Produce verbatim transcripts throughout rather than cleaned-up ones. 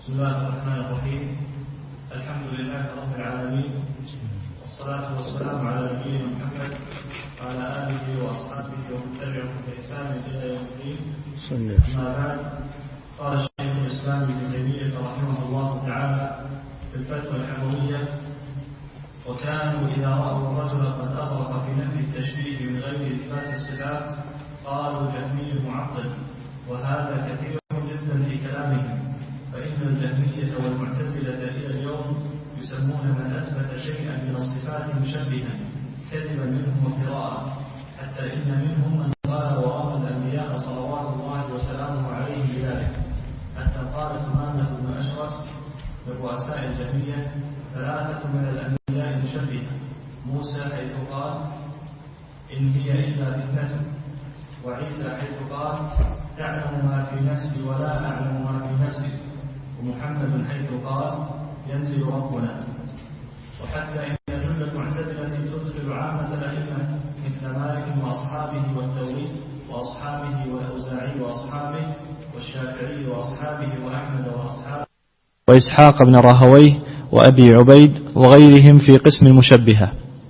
بسم الله الرحمن الرحيم. الحمد لله رب العالمين، والصلاة والسلام على نبينا محمد وعلى آله وأصحابه ومن تبعهم بإحسان إلى يوم الدين. أما بعد، قال شيخ الإسلام ابن تيمية رحمه الله تعالى في الفتوى الحموية: وكانوا إذا رأوا الرجل قد أغرق في نفي التشبيه من غير إثبات الصفات قالوا جهمي معطل، وهذا كثير جدا في كلامهم، فإن الجهمية والمعتزلة إلى اليوم يسمون من أثبت شيئا من الصفات مشبها كذبا منهم وافتراء، حتى إن منهم من قال ورام الأنبياء صلوات الله وسلامه عليهم بذلك، حتى قال ثمامة بن أشرس من رؤساء الجهمية: ثلاثة من الأنبياء مشبهة، موسى حيث قال إن هي إلا فتنة، وعيسى حيث قال تعلم ما في نفسي ولا أعلم ما في نفسك، ومحمد حيث قال ينزل ربنا. وحتى إن جل المعتزلة تدخل عامة الأئمة مثل مالك وأصحابه والثوري وأصحابه والأوزاعي وأصحابه والشافعي وأصحابه وأحمد وأصحابه وإسحاق بن راهويه وأبي عبيد وغيرهم في قسم المشبهة.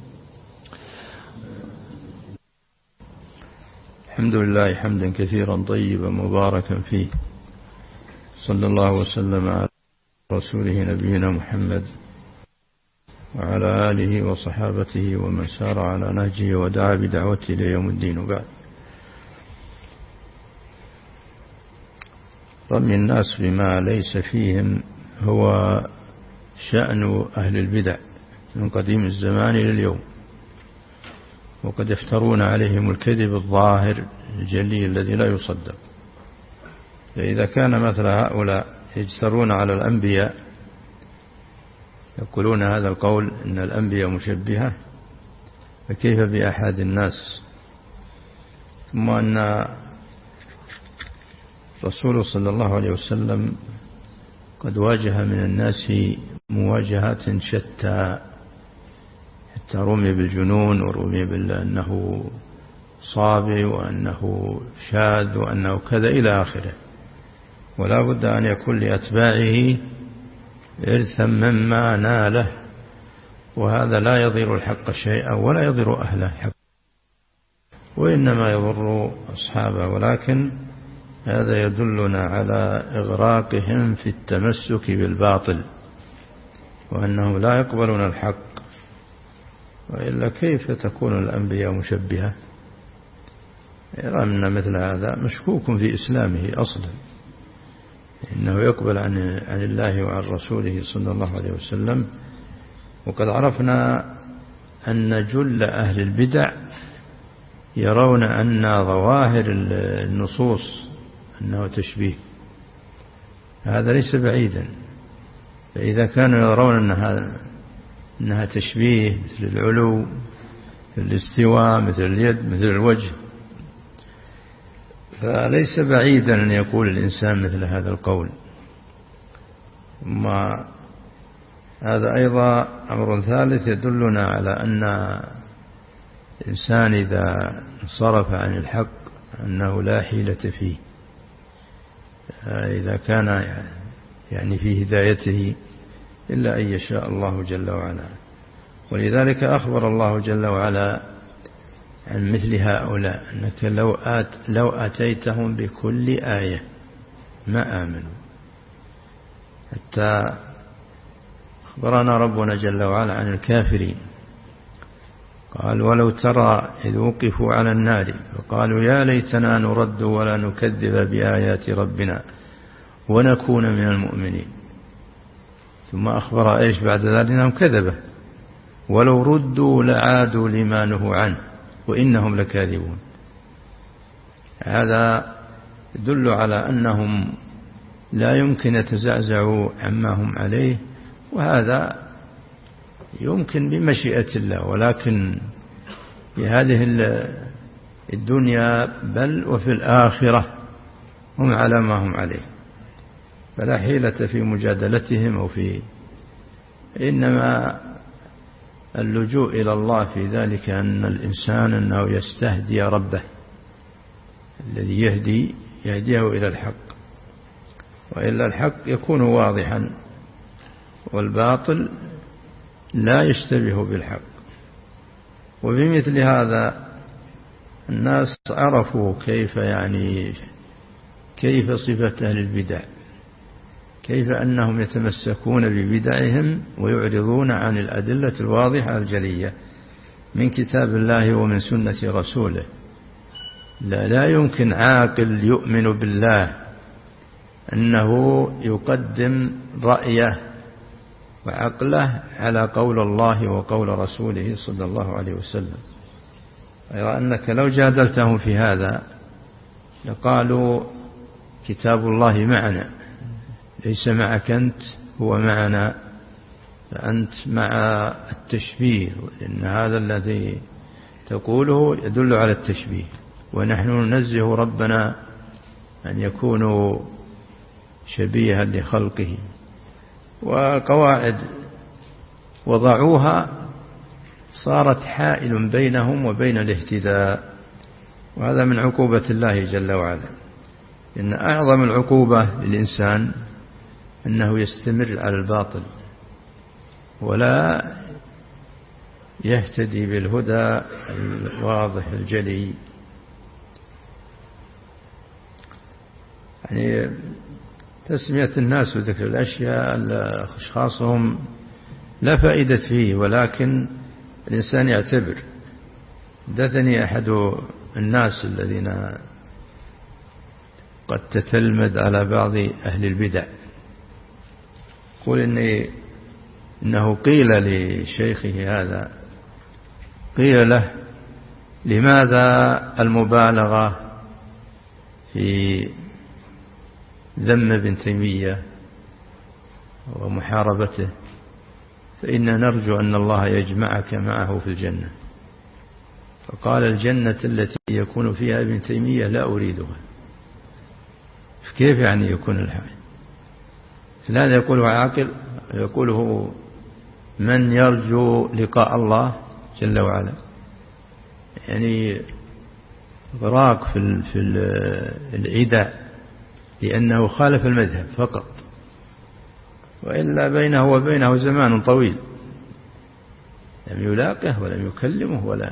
الحمد لله حمدا كثيرا طيبا مباركا فيه، صلى الله وسلم على رسوله نبينا محمد وعلى آله وصحابته ومن سار على نهجه ودعا بدعوته إلى يوم الدين. وبعد، رمي الناس بما ليس فيهم هو شأن أهل البدع من قديم الزمان إلى اليوم، وقد يفترون عليهم الكذب الظاهر الجلي الذي لا يصدق. فإذا كان مثل هؤلاء يجترون على الأنبياء، يقولون هذا القول إن الأنبياء مشبهة، فكيف بأحد الناس؟ ثم أن رسول صلى الله عليه وسلم قد واجه من الناس مواجهات شتى، حتى رمي بالجنون ورمي بأنه صابي وأنه شاذ وأنه كذا إلى آخره. ولا بد أن يكون لأتباعه إرثا مما ناله، وهذا لا يضر الحق شيئا ولا يضر أهله حق، وإنما يضر أصحابه. ولكن هذا يدلنا على إغراقهم في التمسك بالباطل، وأنهم لا يقبلون الحق، وإلا كيف تكون الأنبياء مشبهة؟ يرى أن مثل هذا مشكوك في إسلامه أصلا، إنه يقبل عن عن الله وعن رسوله صلى الله عليه وسلم. وقد عرفنا أن جل أهل البدع يرون أن ظواهر النصوص أنه تشبيه، هذا ليس بعيدا. فإذا كانوا يرون أنها أنها تشبيه مثل العلو، مثل الاستواء، مثل اليد، مثل الوجه، فليس بعيدا أن يقول الإنسان مثل هذا القول. ما هذا أيضا أمر ثالث يدلنا على أن الإنسان إذا انصرف عن الحق أنه لا حيلة فيه، إذا كان يعني في هدايته إلا أن يشاء الله جل وعلا. ولذلك أخبر الله جل وعلا عن مثل هؤلاء أنك لو, آت لو أتيتهم بكل آية ما آمنوا. حتى أخبرنا ربنا جل وعلا عن الكافرين، قال: ولو ترى إذ وقفوا على النار فقالوا يا ليتنا نرد ولا نكذب بآيات ربنا ونكون من المؤمنين. ثم أخبر إيش بعد ذلك؟ أنهم كذبة، ولو ردوا لعادوا لما نهوا عنه وإنهم لكاذبون. هذا يدل على أنهم لا يمكن يتزعزعوا عما هم عليه، وهذا يمكن بمشيئة الله، ولكن في هذه الدنيا بل وفي الآخرة هم على ما هم عليه، فلا حيلة في مجادلتهم أو في إنما اللجوء إلى الله في ذلك أن الإنسان أنه يستهدي ربه الذي يهدي يهديه إلى الحق. وإلا الحق يكون واضحا والباطل لا يشتبه بالحق. وبمثل هذا الناس عرفوا كيف يعني كيف صفة أهل البدع، كيف أنهم يتمسكون ببدعهم ويعرضون عن الأدلة الواضحة الجلية من كتاب الله ومن سنة رسوله. لا, لا يمكن عاقل يؤمن بالله أنه يقدم رأيه وعقله على قول الله وقول رسوله صلى الله عليه وسلم. غير أنك لو جادلتهم في هذا لقالوا كتاب الله معنا ليس معك أنت، هو معنا، فأنت مع التشبيه، لأن هذا الذي تقوله يدل على التشبيه، ونحن ننزه ربنا أن يكونوا شبيها لخلقه. وقواعد وضعوها صارت حائل بينهم وبين الاهتداء، وهذا من عقوبة الله جل وعلا. إن أعظم العقوبة للإنسان أنه يستمر على الباطل ولا يهتدي بالهدى الواضح الجلي. يعني تسمية الناس وذكر الأشياء أشخاصهم لا فائدة فيه، ولكن الإنسان يعتبر. حدثني أحد الناس الذين قد تتلمذ على بعض أهل البدع يقول إني إنه قيل لشيخه هذا، قيل له لماذا المبالغة في ذم ابن تيمية ومحاربته، فإنا نرجو أن الله يجمعك معه في الجنة. فقال الجنة التي يكون فيها ابن تيمية لا أريدها. كيف يعني يكون الحال؟ فلان يقوله عاقل، يقوله من يرجو لقاء الله جل وعلا، يعني غراق في في العداء لأنه خالف المذهب فقط، وإلا بينه وبينه زمان طويل لم يلاقه ولم يكلمه ولا.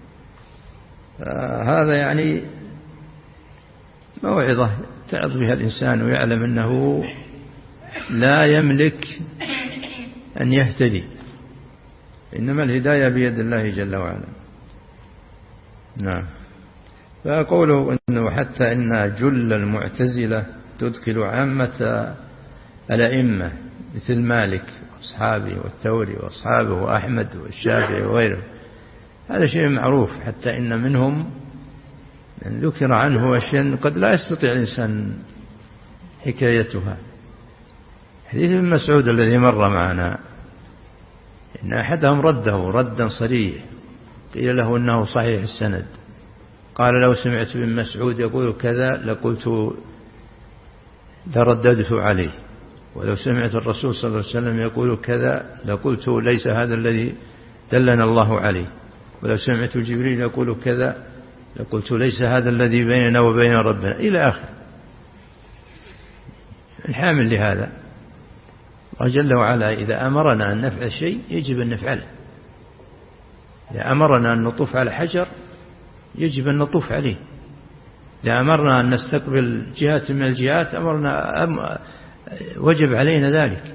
هذا يعني موعظة تعظ بها الإنسان ويعلم أنه لا يملك أن يهتدي، إنما الهداية بيد الله جل وعلا. نعم. فأقوله أنه حتى إن جل المعتزلة تدخل عامة الأئمة مثل مالك وأصحابه والثوري وأصحابه وأحمد والشافعي وغيره، هذا شيء معروف. حتى إن منهم من ذكر عنه أشياء قد لا يستطيع الإنسان حكايتها. حديث ابن مسعود الذي مر معنا إن أحدهم رده ردا صريح، قيل له إنه صحيح السند، قال لو سمعت ابن مسعود يقول كذا لقلت لرددت عليه، ولو سمعت الرسول صلى الله عليه وسلم يقول كذا لقلت ليس هذا الذي دلنا الله عليه، ولو سمعت جبريل يقول كذا لقلت ليس هذا الذي بيننا وبين ربنا، إلى آخر. الحامل لهذا الله جل وعلا إذا أمرنا أن نفعل شيء يجب أن نفعله. إذا أمرنا أن نطوف على حجر يجب أن نطوف عليه. إذا أمرنا أن نستقبل جهات من الجهات أمرنا أم وجب علينا ذلك.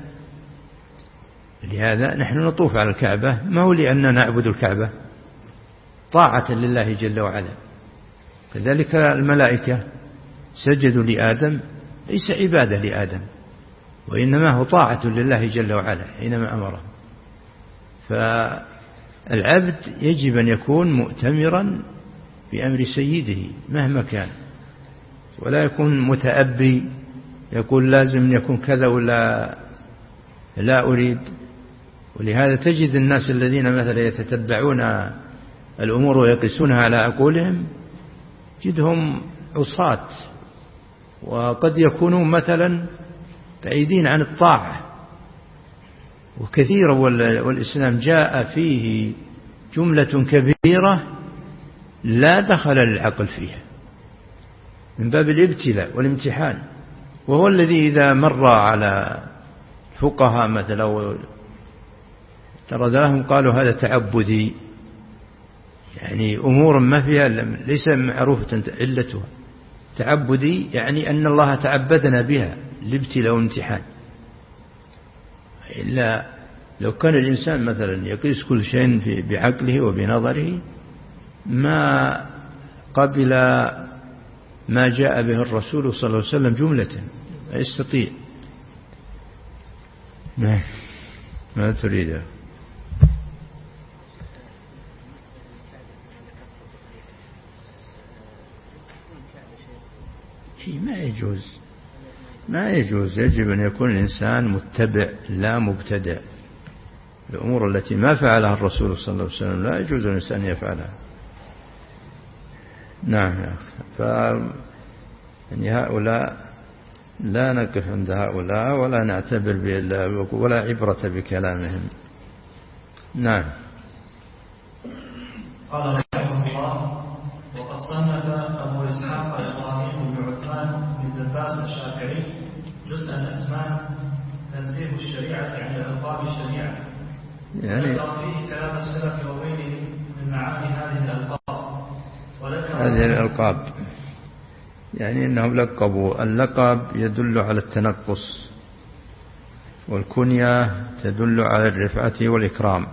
لهذا نحن نطوف على الكعبة ما هو لأننا نعبد الكعبة، طاعة لله جل وعلا. كذلك الملائكة سجدوا لآدم ليس عبادة لآدم، وإنما هو طاعة لله جل وعلا حينما أمره. فالعبد يجب أن يكون مؤتمرا بأمر سيده مهما كان، ولا يكون متأبي يقول لازم يكون كذا ولا لا أريد. ولهذا تجد الناس الذين مثلا يتتبعون الأمور ويقيسونها على عقولهم جدهم عصاة، وقد يكونوا مثلا بعيدين عن الطاعة وكثيرا، والإسلام جاء فيه جملة كبيرة لا دخل للعقل فيها من باب الابتلاء والامتحان. وهو الذي إذا مر على فقهاء مثلا ترى لهم قالوا هذا تعبدي، يعني أمور ما فيها ليس معروفة علتها، تعبدي يعني أن الله تعبدنا بها لابتلاء وامتحان. إلا لو كان الإنسان مثلا يقيس كل شيء بعقله وبنظره ما قبل ما جاء به الرسول صلى الله عليه وسلم جملة، لا يستطيع. ما, ما تريده؟ ما يجوز، ما يجوز. يجب أن يكون الإنسان متبع لا مبتدع. الأمور التي ما فعلها الرسول صلى الله عليه وسلم لا يجوز الإنسان يفعلها. نعم يا أخي. ف يعني هؤلاء لا نقف عند هؤلاء ولا نعتبر ولا عبرة بكلامهم. نعم. قال رحمه الله: وقد صنف أبو إسحاق إبراهيم بن عثمان بن دباس الشافعي جزءا اسماه تنزيه الشريعة عن الألقاب الشريعة، يعني ذكر فيه كلام السلف وغيرهم من معاني هذه الألقاب. هذه الألقاب يعني أنهم لقبوا. اللقب يدل على التنقص، والكنية تدل على الرفعة والإكرام.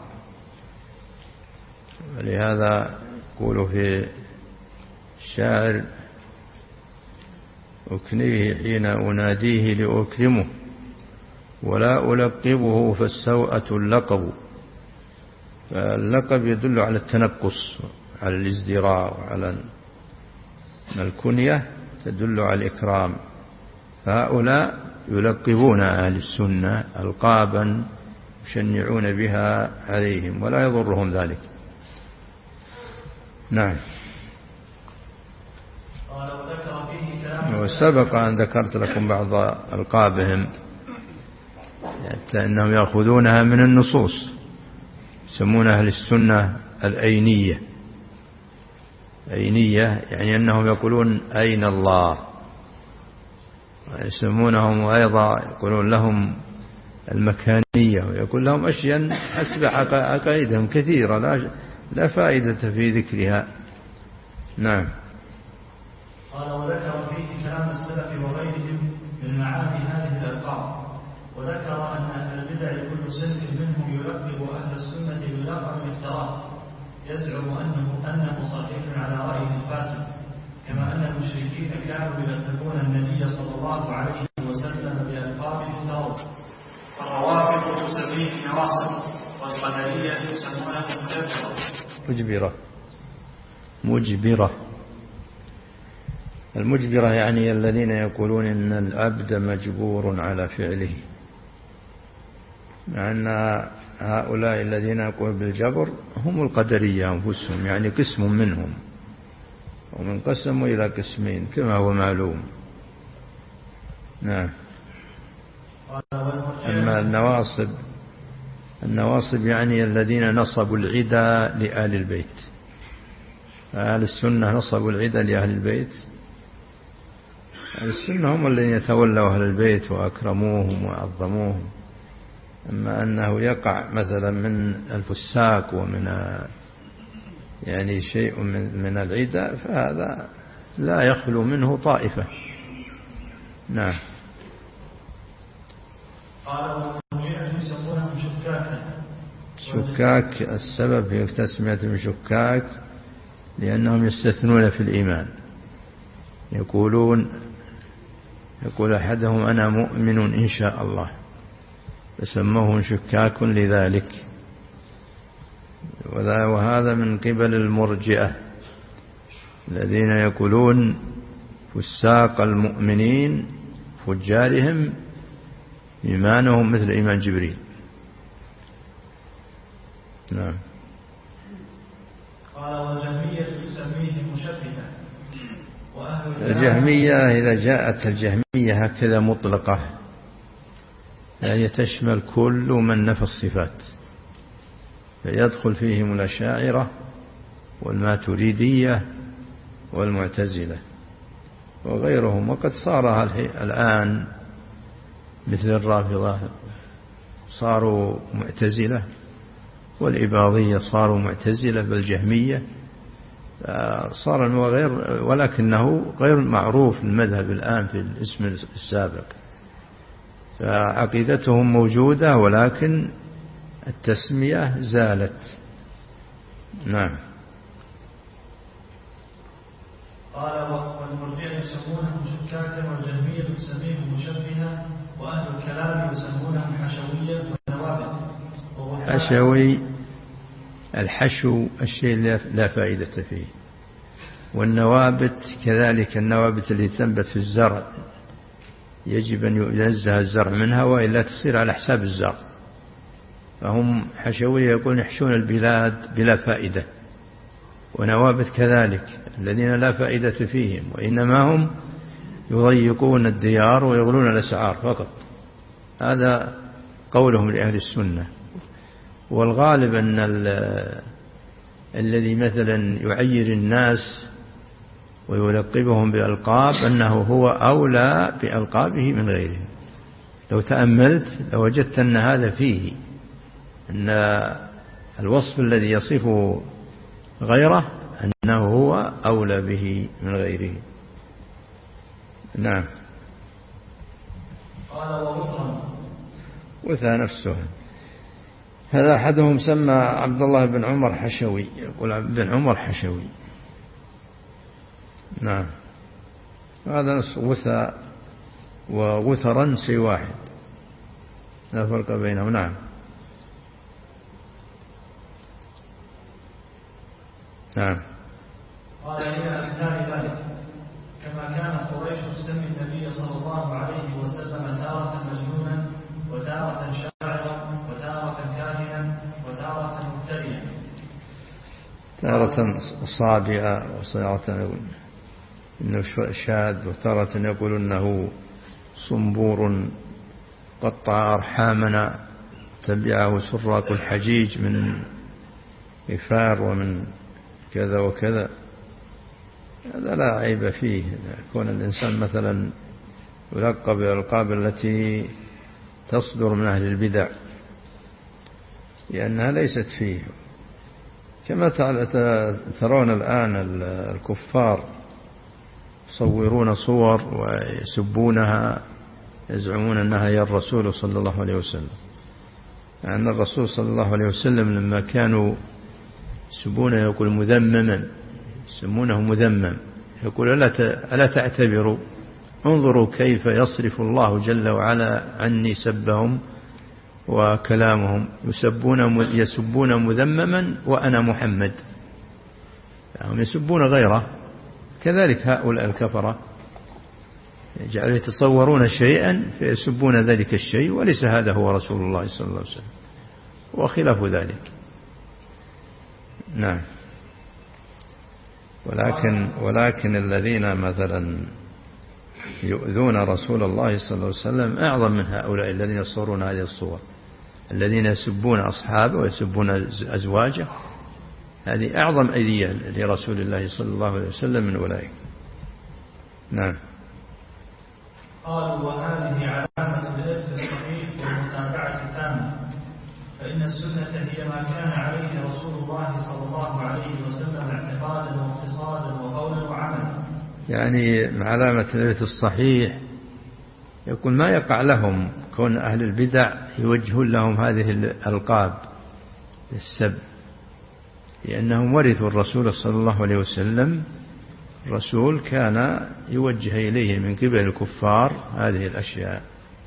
ولهذا يقول في الشاعر: أكنيه حين أناديه لأكرمه ولا ألقبه فالسوءة اللقب. فاللقب يدل على التنقص، على الازدراء، وعلى الكنية تدل على الإكرام. فهؤلاء يلقبون أهل السنة ألقابا يشنعون بها عليهم ولا يضرهم ذلك. نعم. وسبق أن ذكرت لكم بعض ألقابهم حتى أنهم يأخذونها من النصوص، يسمون أهل السنة الأينية. أينية يعني أنهم يقولون أين الله، ويسمونهم أيضا يقولون لهم المكانية، ويقول لهم أشياء حسب عقائدهم كثيرة لا لا فائدة في ذكرها. نعم. قال: وذكر فيه كلام السلف وغيرهم من معاني هذه الألقاب، وذكر أن أهل البدع كل صنف منهم يلقب أهل السنة بلقب الافتراء، يزعم أنه أنه صحيح على رأيه الفاسد، كما أن المشركين كانوا يلقبون النبي صلى الله عليه وسلم بألقاب افتراء. فالروافض تسميه نواصب، والقدرية يسمونه مجبرة. مجبرة مجبرة المجبرة يعني الذين يقولون إن العبد مجبور على فعله، مع أن هؤلاء الذين يقولون بالجبر هم القدرية أنفسهم، يعني قسم منهم، ومن قسموا إلى قسمين كما هو معلوم. نعم. أما النواصب النواصب يعني الذين نصبوا العدى لآل البيت. أهل السنة نصبوا العدى لأهل البيت. أهل السنة هم الذين يتولوا أهل البيت وأكرموهم وعظموهم. أما أنه يقع مثلا من الفساق ومن يعني شيء من من العدى فهذا لا يخلو منه طائفة. نعم. قال: يسمونهم شكاكا. شكاك السبب في تسميتهم شكاك لأنهم يستثنون في الإيمان. يقولون يقول أحدهم أنا مؤمن إن شاء الله، فسموهم شكاك لذلك. وهذا من قبل المرجئة الذين يقولون فساق المؤمنين فجارهم إيمانهم مثل إيمان جبريل. نعم. قال: والجهمية تسميه مشبهة. الجهمية إذا جاءت الجهمية هكذا مطلقة يعني تشمل كل من نفى الصفات، فيدخل فيهم الأشاعرة والماتريدية والمعتزلة. وغيرهم. وقد صار الآن مثل الرافضة صاروا معتزلة، والإباضية صاروا معتزلة بالجهمية، صار غير، ولكنه غير معروف المذهب الآن في الاسم السابق، فعقيدتهم موجودة ولكن التسمية زالت. نعم. قال والمرجئة يسمونهم شكاكا، والجهمية تسميهم مشبهة، وأهل الكلام يسمونهم حشوية ونوابت. حشوي، الحشو الشيء لا فائدة فيه، والنوابت كذلك، النوابت التي تنبت في الزرع يجب أن ينزه الزرع منها وإلا تصير على حساب الزرع، فهم حشوية يقولون يحشون البلاد بلا فائدة، ونوابت كذلك الذين لا فائدة فيهم، وإنما هم يضيقون الديار ويغلون الأسعار فقط. هذا قولهم لأهل السنة. والغالب أن الذي مثلا يعير الناس ويلقبهم بألقاب أنه هو أولى بألقابه من غيرهم. لو تأملت لوجدت أن هذا فيه، أن الوصف الذي يصفه غيره أنه هو أولى به من غيره. نعم. قال ووثرا، وثى نفسه. هذا أحدهم سمى عبد الله بن عمر حشوي، يقول بن عمر حشوي. نعم. هذا وثى ووثرا شيء واحد، لا فرق بينهم. نعم. نعم. قال إلى أمثال ذلك، كما كانت قريش تسمي النبي صلى الله عليه وسلم تارة مجنونا، وتارة شاعرا، وتارة كاهنا، وتارة مفتريا، تارة صابئة، وتارة إنه شاذ، وتارة يقول إنه صنبور قطع أرحامنا تبعه سراق الحجيج من إفار ومن كذا وكذا. هذا لا عيب فيه، يكون الإنسان مثلا يلقب بالألقاب التي تصدر من أهل البدع لأنها ليست فيه. كما ترون الآن الكفار يصورون صور ويسبونها، يزعمون أنها هي الرسول صلى الله عليه وسلم، يعني الرسول صلى الله عليه وسلم لما كانوا يسبونه يقول مذمما، يسمونه مذمم، يقول ألا تعتبروا، انظروا كيف يصرف الله جل وعلا عني سبهم وكلامهم، يسبون يسبون مذمما وأنا محمد، هم يسبون غيره. كذلك هؤلاء الكفرة يجعلوا يتصورون شيئا فيسبون ذلك الشيء، وليس هذا هو رسول الله صلى الله عليه وسلم وخلاف ذلك. نعم. ولكن ولكن الذين مثلا يؤذون رسول الله صلى الله عليه وسلم أعظم من هؤلاء الذين يصورون هذه الصور، الذين يسبون أصحابه ويسبون أزواجه، هذه أعظم أذية لرسول الله صلى الله عليه وسلم من أولئك. نعم. قالوا وهذه علامة الإرث الصحيح والمتابعة التامة، فإن السنة هي ما كان عليه رسول الله صلى الله عليه وسلم اعتقادا واقتصادا وقولا وعملا. يعني علامة الإرث الصحيح يقول ما يقع لهم كون أهل البدع يوجهون لهم هذه الألقاب السب، لأنهم ورثوا الرسول صلى الله عليه وسلم. الرسول كان يوجه إليه من قبل الكفار هذه الأشياء.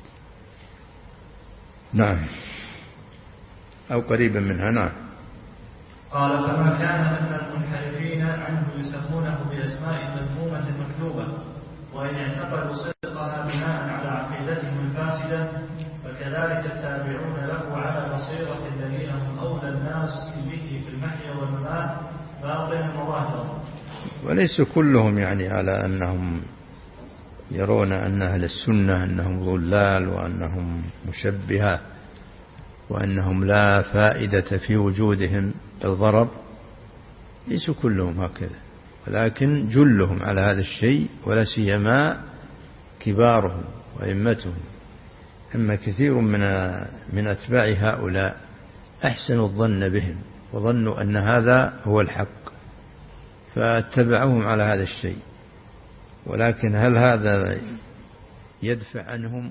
نعم. أو قريبا منها. نعم. قال فما كان أن المنحرفين عنه يسمونه بأسماء مذمومة مكذوبة، وإن اعتقدوا صدقها بناء على عقيدتهم الفاسدة، فكذلك التابعون له على بصيرة الذين هم أولى الناس به في المحيا والممات باطنا وظاهرا. وليس كلهم يعني على أنهم يرون أن أهل السنة أنهم ضلال وأنهم مشبهة وأنهم لا فائدة في وجودهم الضرر، ليسوا كلهم هكذا، ولكن جلهم على هذا الشيء، ولا سيما كبارهم وأئمتهم. أما كثير من من أتباع هؤلاء أحسنوا الظن بهم وظنوا أن هذا هو الحق فاتبعوهم على هذا الشيء. ولكن هل هذا يدفع عنهم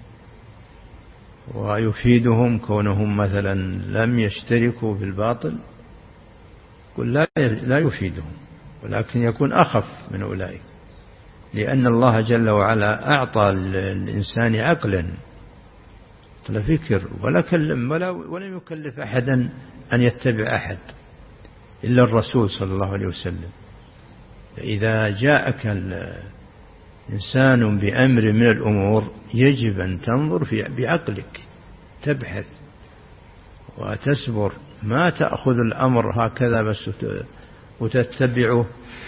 ويفيدهم كونهم مثلا لم يشتركوا في الباطل؟ قل لا لا يفيدهم، ولكن يكون أخف من أولئك، لأن الله جل وعلا أعطى الإنسان عقلا لا فكر ولا كلم ولا ولم يكلف أحدا أن يتبع أحد إلا الرسول صلى الله عليه وسلم. إذا جاءك الإنسان بأمر من الأمور يجب أن تنظر في بعقلك، تبحث وتسبر، ما تأخذ الأمر هكذا بس وتتبعه،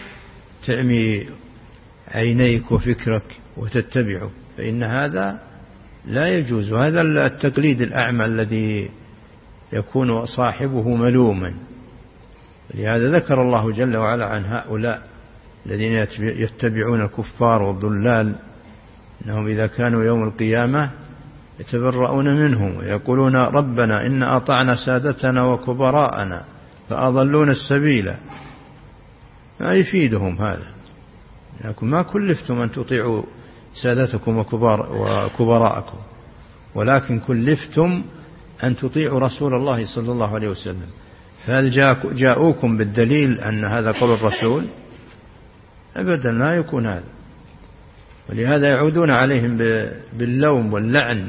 تعمي عينيك وفكرك وتتبعه، فإن هذا لا يجوز. هذا التقليد الأعمى الذي يكون صاحبه ملوما. لهذا ذكر الله جل وعلا عن هؤلاء الذين يتبعون الكفار والضلال أنهم إذا كانوا يوم القيامة يتبرؤون منهم ويقولون ربنا إن أطعنا سادتنا وكبراءنا فأضلون السبيل. ما يفيدهم هذا، لكن ما كلفتم أن تطيعوا سادتكم وكبار وكبراءكم، ولكن كلفتم أن تطيعوا رسول الله صلى الله عليه وسلم. فهل جاءوكم بالدليل أن هذا قول الرسول؟ أبدا لا يكون هذا. ولهذا يعودون عليهم باللوم واللعن،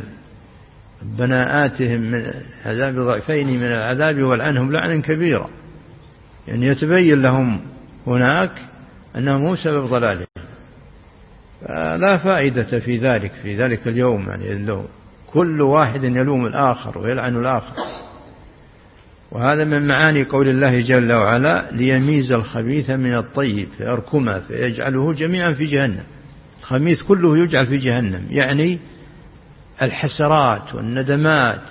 ربنا آتهم من عذاب ضعفين من العذاب والعنهم لعنا كبيرا، يعني يتبين لهم هناك أنهم مو سبب ضلالهم. لا فائدة في ذلك في ذلك اليوم، يعني كل واحد يلوم الآخر ويلعن الآخر. وهذا من معاني قول الله جل وعلا ليميز الخبيث من الطيب فيركمه فيجعله جميعا في جهنم. الخبيث كله يجعل في جهنم، يعني الحسرات والندمات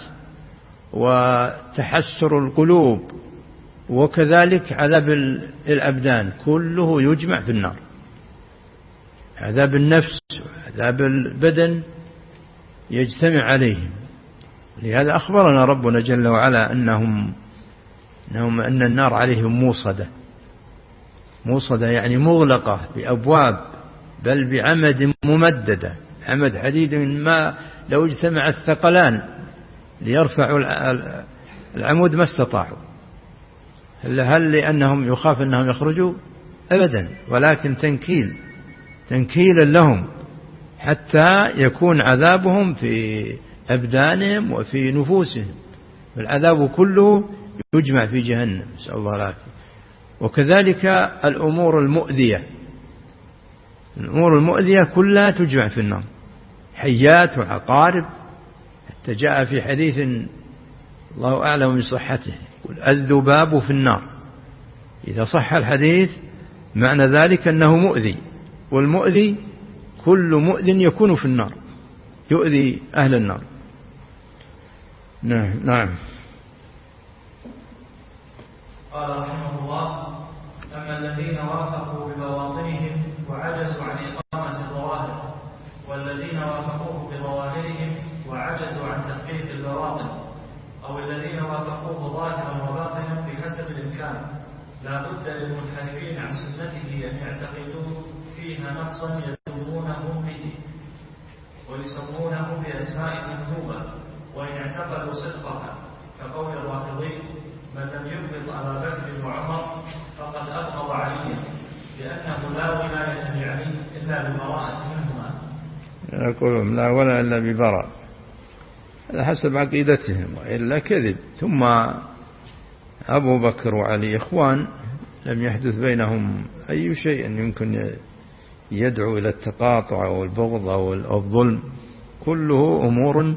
وتحسر القلوب وكذلك عذاب الأبدان كله يجمع في النار. عذاب النفس وعذاب البدن يجتمع عليهم. لهذا أخبرنا ربنا جل وعلا أنهم أنهم أن النار عليهم موصدة. موصدة يعني مغلقة بأبواب، بل بعمد ممددة، عمد حديد ما لو اجتمع الثقلان ليرفعوا العمود ما استطاعوا. هل لأنهم يخاف أنهم يخرجوا؟ أبدا، ولكن تنكيل تنكيلا لهم حتى يكون عذابهم في أبدانهم وفي نفوسهم. العذاب كله يجمع في جهنم، نسأل الله العافية. وكذلك الأمور المؤذية، الأمور المؤذية كلها تجمع في النار، حيات وعقارب. حتى جاء في حديث الله أعلم بصحته يقول الذباب في النار. إذا صح الحديث معنى ذلك أنه مؤذي، والمؤذي كل مؤذ يكون في النار، يؤذي أهل النار. نعم نعم. قال رحمه الله: أما الذين وافقوا ببواطنهم وعجزوا عن إقامة الظواهر، والذين وافقوه بظواهرهم وعجزوا عن تحقيق البواطن، أو الذين وافقوه ظاهرا وباطنا بحسب الإمكان، لا بد للمنحرفين عن سنته أن يعتقدوا فيها نقصا يذمونه به ويسمونه بأسماء مكذوبة، وإن اعتقدوا صدقها كقول الرافضي: من لم يبغض أبا بكر وعمر فقد أبغض عليا، لأنه لا ولاية لعلي إلا ببراءة منهما. يقولون لا ولا إلا ببراءة، هذا حسب عقيدتهم، وإلا كذب. ثم أبو بكر وعلي إخوان، لم يحدث بينهم أي شيء يمكن يدعو إلى التقاطع أو البغض أو الظلم، كله أمور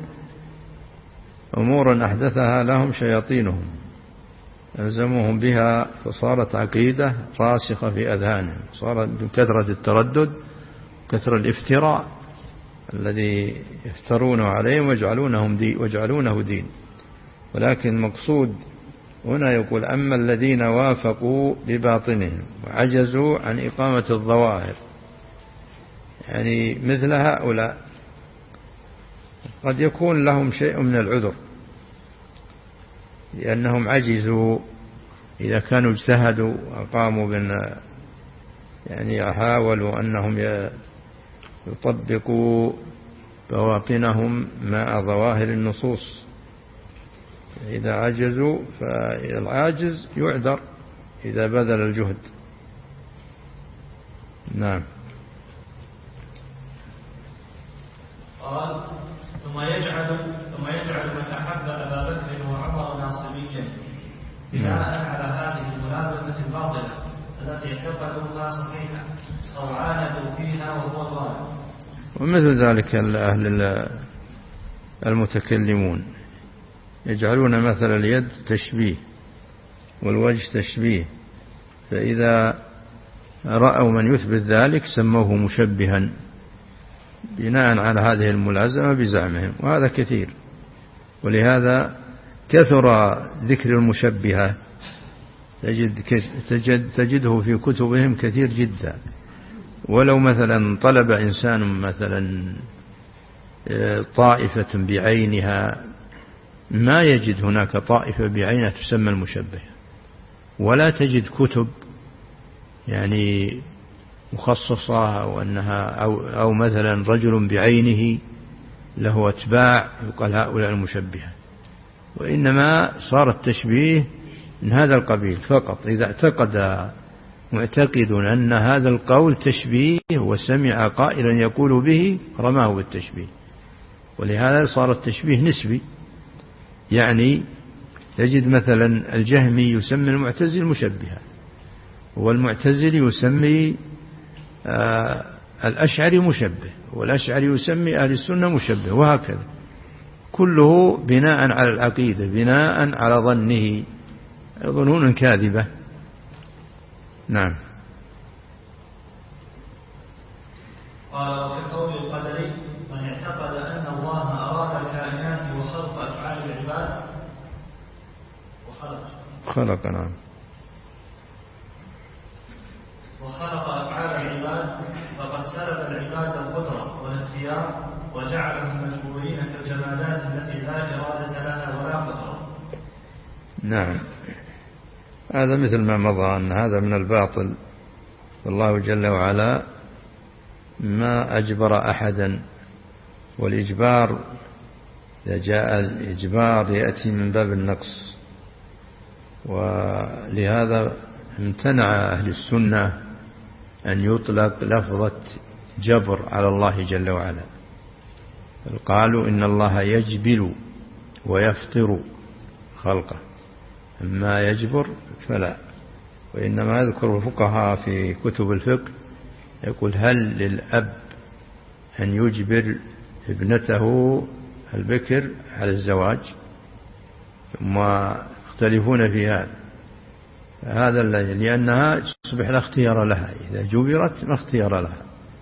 أمور أحدثها لهم شياطينهم ألزموهم بها، فصارت عقيدة راسخة في أذهانهم، صارت بكثرة التردد كثرة الافتراء الذي يفترونه عليهم ويجعلونه دين, ويجعلونه دين. ولكن المقصود هنا يقول أما الذين وافقوا بباطنهم وعجزوا عن إقامة الظواهر، يعني مثل هؤلاء قد يكون لهم شيء من العذر لأنهم عجزوا، إذا كانوا اجتهدوا وقاموا بأن يعني حاولوا أنهم يطبقوا بواطنهم مع ظواهر النصوص، إذا عجزوا فالعاجز يعذر إذا بذل الجهد. نعم. قال ثم يجعل ثم يجعل من أحب أبا بكر وعمر ناصبيا بناء على هذه الملازمة الباطلة التي اعتقدوها صحيحة أو عاندوا فيها وهو ضال. ومثل ذلك أهل المتكلمون يجعلون مثل اليد تشبيه والوجه تشبيه، فإذا رأوا من يثبت ذلك سموه مشبها بناء على هذه الملازمة بزعمهم، وهذا كثير. ولهذا كثر ذكر المشبهة، تجد تجد تجده في كتبهم كثير جدا. ولو مثلا طلب إنسان مثلا طائفة بعينها ما يجد هناك طائفة بعينها تسمى المشبهة، ولا تجد كتب يعني مخصصة أو أنها أو, أو مثلا رجل بعينه له أتباع يقال هؤلاء المشبهة، وإنما صار التشبيه من هذا القبيل فقط. إذا اعتقد معتقد أن هذا القول تشبيه وسمع قائلا يقول به رماه بالتشبيه، ولهذا صار التشبيه نسبي. يعني تجد مثلا الجهمي يسمي المعتزل مشبها، والمعتزل يسمي آه الأشعري مشبه، والأشعري يسمي أهل السنة مشبه، وهكذا كله بناء على العقيدة، بناء على ظنه، ظنون كاذبة. نعم. قال وكقول القدري من اعتقد أن الله أراد الكائنات وخلق أفعال العباد وخلق خلق نعم وخلق أفعال العباد فقد سلب العباد القدرة والاختيار وجعلهم مجبورين كالجمادات التي لا إرادة لها ولا قدرة. نعم. هذا مثل ما مضى أن هذا من الباطل، والله جل وعلا ما أجبر أحدا، والإجبار إذا جاء الإجبار يأتي من باب النقص، ولهذا امتنع أهل السنة أن يطلق لفظة جبر على الله جل وعلا، قالوا إن الله يجبل ويفطر خلقه، أما يجبر فلا. وإنما يذكر الفقهاء في كتب الفقه يقول هل للأب أن يجبر ابنته البكر على الزواج؟ ثم يختلفون في هذا هذا لأنها تصبح لا اختيار لها، إذا جبرت ما اختيار لها.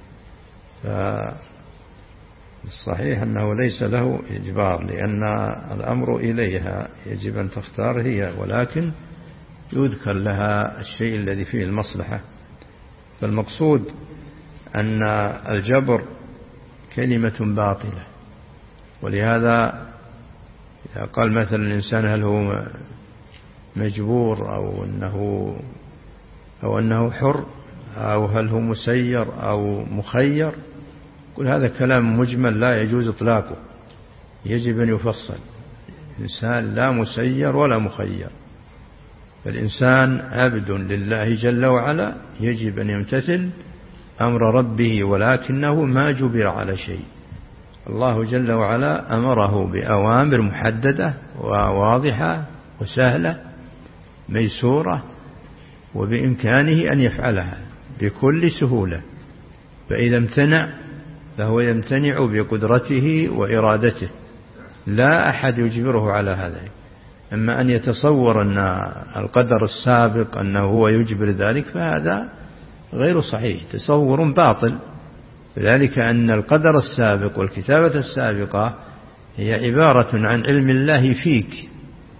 فالصحيح أنه ليس له إجبار، لأن الأمر إليها، يجب أن تختار هي، ولكن يذكر لها الشيء الذي فيه المصلحة. فالمقصود أن الجبر كلمة باطلة، ولهذا إذا قال مثلا الإنسان هل هو مجبور أو أنه أو أنه حر أو هل هو مسير أو مخير، كل هذا كلام مجمل لا يجوز إطلاقه، يجب أن يفصل. الإنسان لا مسير ولا مخير، فالإنسان عبد لله جل وعلا، يجب أن يمتثل أمر ربه، ولكنه ما جبر على شيء. الله جل وعلا أمره بأوامر محددة وواضحة وسهلة ميسورة، وبإمكانه أن يفعلها بكل سهولة، فإذا امتنع فهو يمتنع بقدرته وإرادته، لا أحد يجبره على هذا. أما أن يتصور أن القدر السابق أنه هو يجبر ذلك فهذا غير صحيح، تصور باطل. ذلك أن القدر السابق والكتابة السابقة هي عبارة عن علم الله فيك،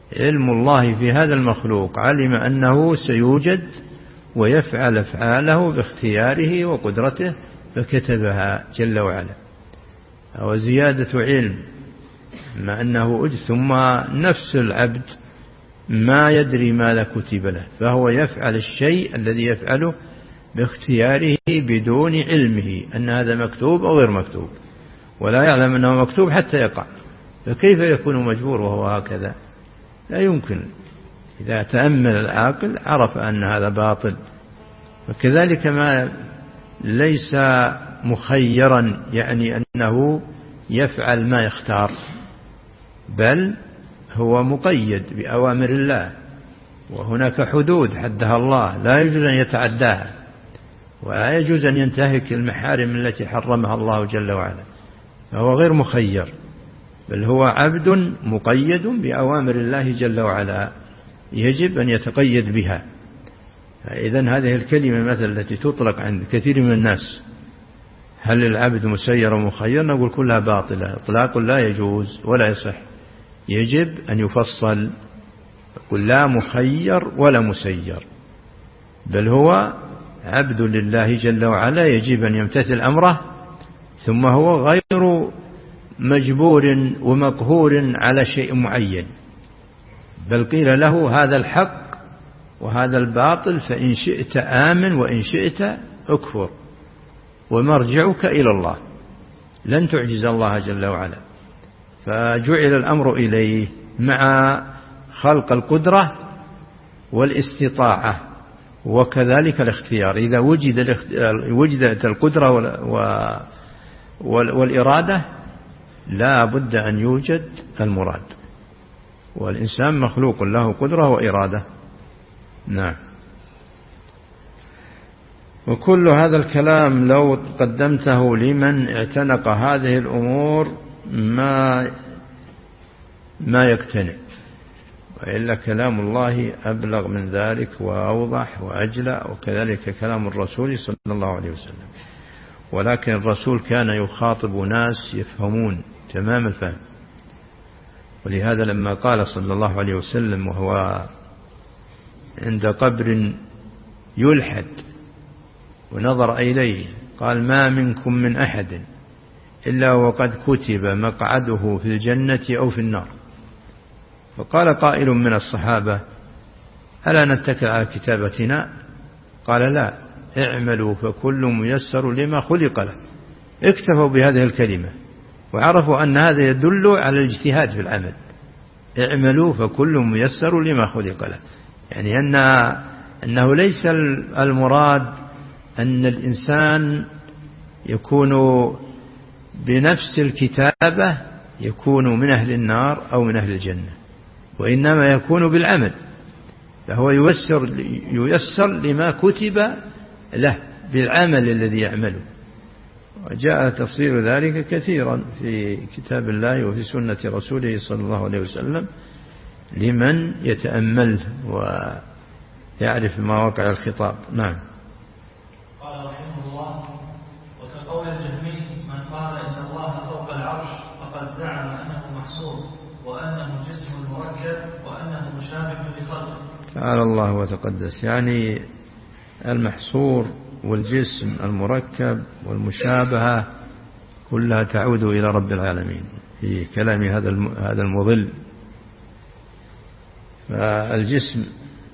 علم الله في هذا المخلوق، علم أنه سيوجد ويفعل أفعاله باختياره وقدرته فكتبها جل وعلا. وزيادة علم مع أنه أجد، ثم نفس العبد ما يدري ماذا كتب له، فهو يفعل الشيء الذي يفعله باختياره بدون علمه أن هذا مكتوب أو غير مكتوب، ولا يعلم أنه مكتوب حتى يقع، فكيف يكون مجبور وهو هكذا؟ لا يمكن. إذا تأمل العاقل عرف أن هذا باطل. وكذلك ما ليس مخيرا يعني أنه يفعل ما يختار، بل هو مقيد بأوامر الله، وهناك حدود حدها الله لا يجوز أن يتعداها، ولا يجوز أن ينتهك المحارم التي حرمها الله جل وعلا، فهو غير مخير، بل هو عبد مقيد بأوامر الله جل وعلا يجب أن يتقيد بها. إذن هذه الكلمة مثل التي تطلق عند كثير من الناس، هل العبد مسير ومخير؟ نقول كلها باطلة، إطلاق لا يجوز ولا يصح، يجب أن يفصل، يقول لا مخير ولا مسير، بل هو عبد لله جل وعلا يجب أن يمتثل أمره، ثم هو غير مجبور ومقهور على شيء معين، بل قيل له هذا الحق وهذا الباطل، فإن شئت آمن وإن شئت أكفر، ومرجعك إلى الله، لن تعجز الله جل وعلا. فجعل الأمر إليه مع خلق القدرة والاستطاعة، وكذلك الاختيار. إذا وجد وجدت القدرة والإرادة لا بد أن يوجد المراد، والإنسان مخلوق له قدرة وإرادة. نعم. وكل هذا الكلام لو قدمته لمن اعتنق هذه الأمور ما ما يقتنع، وإلا كلام الله أبلغ من ذلك وأوضح وأجلى، وكذلك كلام الرسول صلى الله عليه وسلم. ولكن الرسول كان يخاطب ناس يفهمون تمام الفهم، ولهذا لما قال صلى الله عليه وسلم وهو عند قبر يلحد ونظر إليه قال ما منكم من أحد إلا وقد كتب مقعده في الجنة أو في النار. فقال قائل من الصحابة ألا نتكل على كتابتنا؟ قال لا، اعملوا فكل ميسر لما خلق له. اكتفوا بهذه الكلمة وعرفوا أن هذا يدل على الاجتهاد في العمل، اعملوا فكل ميسر لما خلق له، يعني أن أنه ليس المراد أن الإنسان يكون بنفس الكتابة يكون من أهل النار أو من أهل الجنة، وإنما يكون بالعمل، فهو ييسر, ييسر لما كتب له بالعمل الذي يعمله. وجاء تفصيل ذلك كثيرا في كتاب الله وفي سنة رسوله صلى الله عليه وسلم لمن يتأمل ويعرف مواقع الخطاب. نعم. قال رحمه الله: وكقول الجهمي من قال إن الله فوق العرش فقد زعم أنه محصور وأنه جسم مركب وأنه مشابه لخلقه. تعالى الله وتقدس، يعني المحصور والجسم المركب والمشابهة كلها تعود إلى رب العالمين في كلام هذا هذا المضل. فالجسم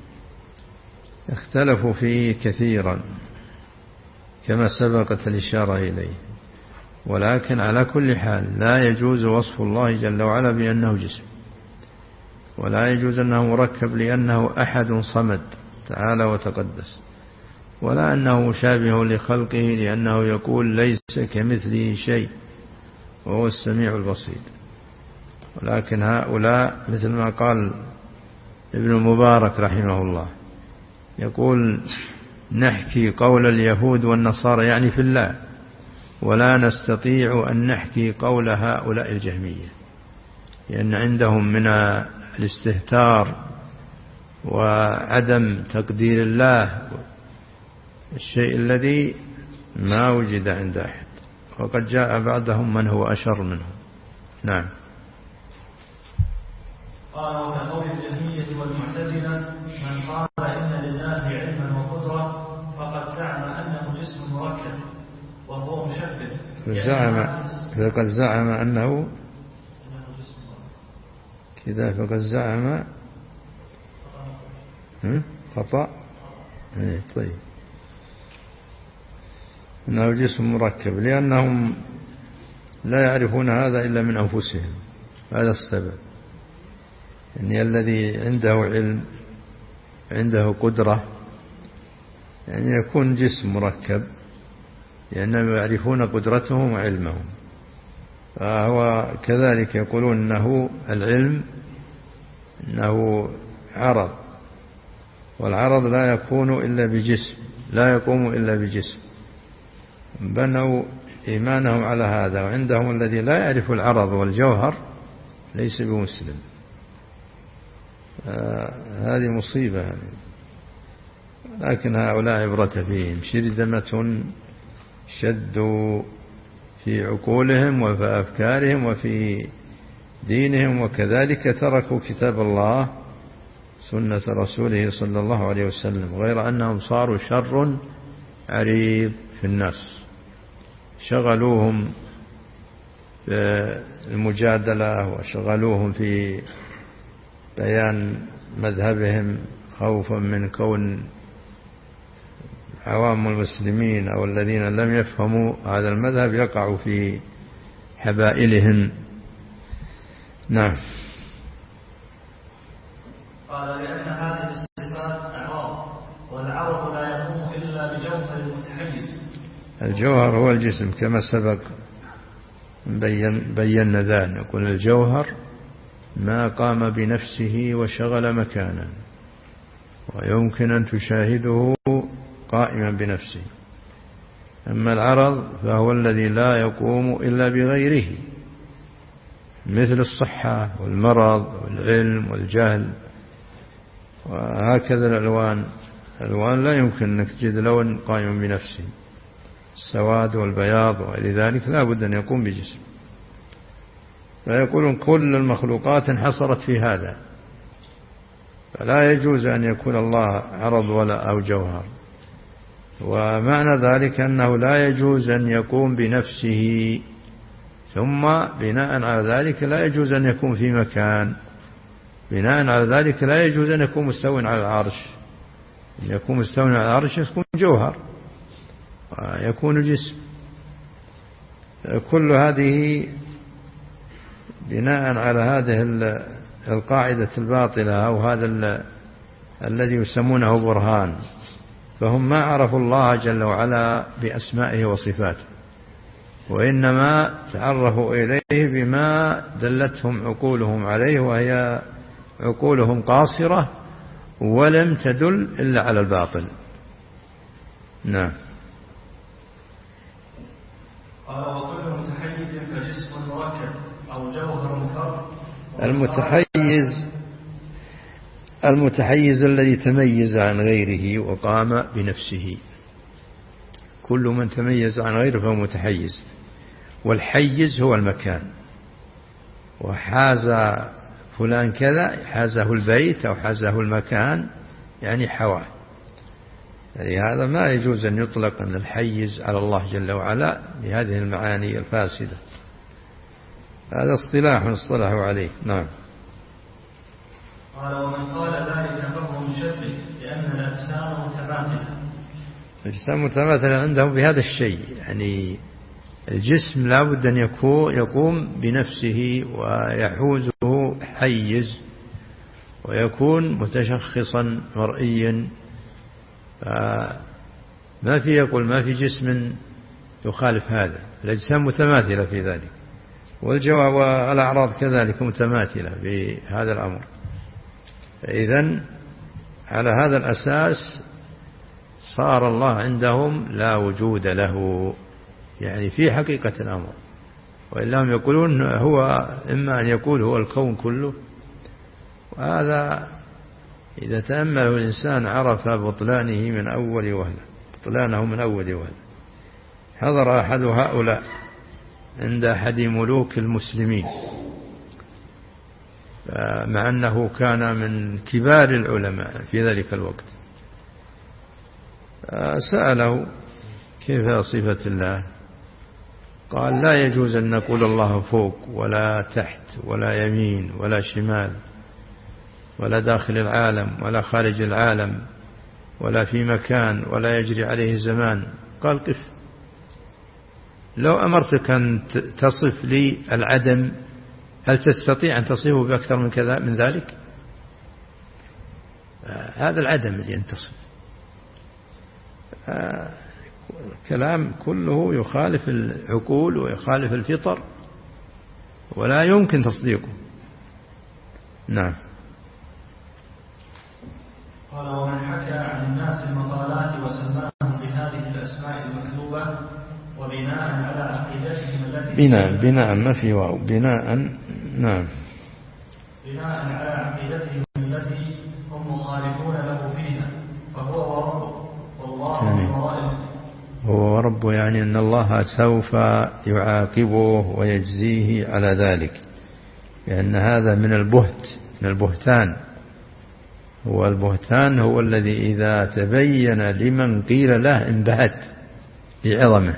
اختلفوا فيه كثيرا كما سبقت الإشارة إليه، ولكن على كل حال لا يجوز وصف الله جل وعلا بأنه جسم، ولا يجوز أنه مركب لأنه أحد صمد تعالى وتقدس، ولا أنه مشابه لخلقه لأنه يقول ليس كمثله شيء وهو السميع البصير. ولكن هؤلاء مثل ما قال ابن المبارك رحمه الله يقول نحكي قول اليهود والنصارى يعني في الله، ولا نستطيع أن نحكي قول هؤلاء الجهمية، لأن عندهم من الاستهتار وعدم تقدير الله الشيء الذي ما وجد عند أحد، وقد جاء بعدهم من هو أشر منهم. نعم. قال وكقول الجهمية والمعتزلة من قال إن لله علما وقدرة فقد زعم أنه جسم مركب وهو مشبه. زعم فقد زعم أنه كذا فقد زعم خطأ. طيب أنه جسم مركب لأنهم لا يعرفون هذا إلا من أنفسهم. هذا السبب، يعني الذي عنده علم عنده قدرة يعني يكون جسم مركب لأنهم يعرفون قدرتهم وعلمهم. فهو كذلك يقولون أنه العلم أنه عرض، والعرض لا يكون إلا بجسم، لا يقوم إلا بجسم. بنوا إيمانهم على هذا، وعندهم الذي لا يعرف العرض والجوهر ليس بمسلم. آه هذه مصيبة. لكن هؤلاء عبرة فيهم، شرذمة شدوا في عقولهم وفي أفكارهم وفي دينهم، وكذلك تركوا كتاب الله سنة رسوله صلى الله عليه وسلم، غير أنهم صاروا شر عريض في الناس. شغلوهم بالمجادلة وشغلوهم في بيان مذهبهم خوفا من كون عوام المسلمين أو الذين لم يفهموا هذا المذهب يقعوا في حبائلهم. نعم. قال لأن هذه الصفات أعراض، والعرض لا يقوم إلا بجوهر المتحيز. الجوهر هو الجسم كما سبق بين بينا ذلك. نقول الجوهر ما قام بنفسه وشغل مكانا، ويمكن أن تشاهده قائما بنفسه. أما العرض فهو الذي لا يقوم إلا بغيره، مثل الصحة والمرض والعلم والجهل، وهكذا الألوان. الألوان لا يمكن أنك تجد لون قائم بنفسه، السواد والبياض وغير ذلك لا بد أن يقوم بجسم. فيقولون كل المخلوقات انحصرت في هذا، فلا يجوز أن يكون الله عرض ولا أو جوهر. ومعنى ذلك أنه لا يجوز أن يقوم بنفسه، ثم بناء على ذلك لا يجوز أن يكون في مكان، بناء على ذلك لا يجوز أن يكون مستوٍ على العرش. أن يكون مستوٍ على العرش يكون جوهر ويكون جسم. كل هذه بناء على هذه القاعدة الباطلة أو هذا الذي يسمونه برهان. فهم ما عرفوا الله جل وعلا بأسمائه وصفاته، وإنما تعرفوا إليه بما دلتهم عقولهم عليه، وهي عقولهم قاصرة ولم تدل إلا على الباطل. نعم. قال وكل متحيز فجسم مركب أو جوهر مفرد. المتحيز المتحيز الذي تميز عن غيره وقام بنفسه. كل من تميز عن غيره فهو متحيز. والحيز هو المكان، وحاز فلان كذا، حازه البيت أو حازه المكان، يعني حواه. يعني هذا ما يجوز أن يطلق أن الحيز على الله جل وعلا بهذه المعاني الفاسدة. هذا اصطلاح اصطلحوا عليه. نعم. قال ومن قال ذلك فهو مشبه، لأن الأجسام متماثلة. الأجسام متماثلة عندهم بهذا الشيء، يعني الجسم لا بد أن يقوم بنفسه ويحوزه حيز ويكون متشخصا مرئيا. ما في يقول ما في جسم يخالف هذا. الأجسام متماثلة في ذلك، والجواب والأعراض كذلك متماثلة بهذا الأمر. إذن على هذا الأساس صار الله عندهم لا وجود له، يعني في حقيقة الأمر. وإلا هم يقولون هو إما أن يقول هو الكون كله، وهذا إذا تأمله الإنسان عرف بطلانه من أول وهلة، بطلانه من أول وهلة. حضر أحد هؤلاء عند أحد ملوك المسلمين، مع أنه كان من كبار العلماء في ذلك الوقت. سأله كيف صفة الله؟ قال لا يجوز أن نقول الله فوق ولا تحت ولا يمين ولا شمال ولا داخل العالم ولا خارج العالم ولا في مكان ولا يجري عليه زمان. قال قف، لو أمرتك أن تصف لي العدم هل تستطيع أن تصفه بأكثر من كذا من ذلك؟ هذا العدم اللي ينتصف. الكلام كله يخالف العقول ويخالف الفطر ولا يمكن تصديقه. نعم. قال ومن حكى عن الناس المقالات وسماهم بهذه الأسماء المكذوبة وبناء على عقيدتهم التي بناء بناء ما في واو بناء نعم بناء على عقيدتهم التي هم مخالفون له فيها فهو ورب والله يعني من ورائه. هو رب يعني أن الله سوف يعاقبه ويجزيه على ذلك، لأن هذا من البهت من البهتان. هو البهتان هو الذي إذا تبين لمن قيل له انبهت بعظمه.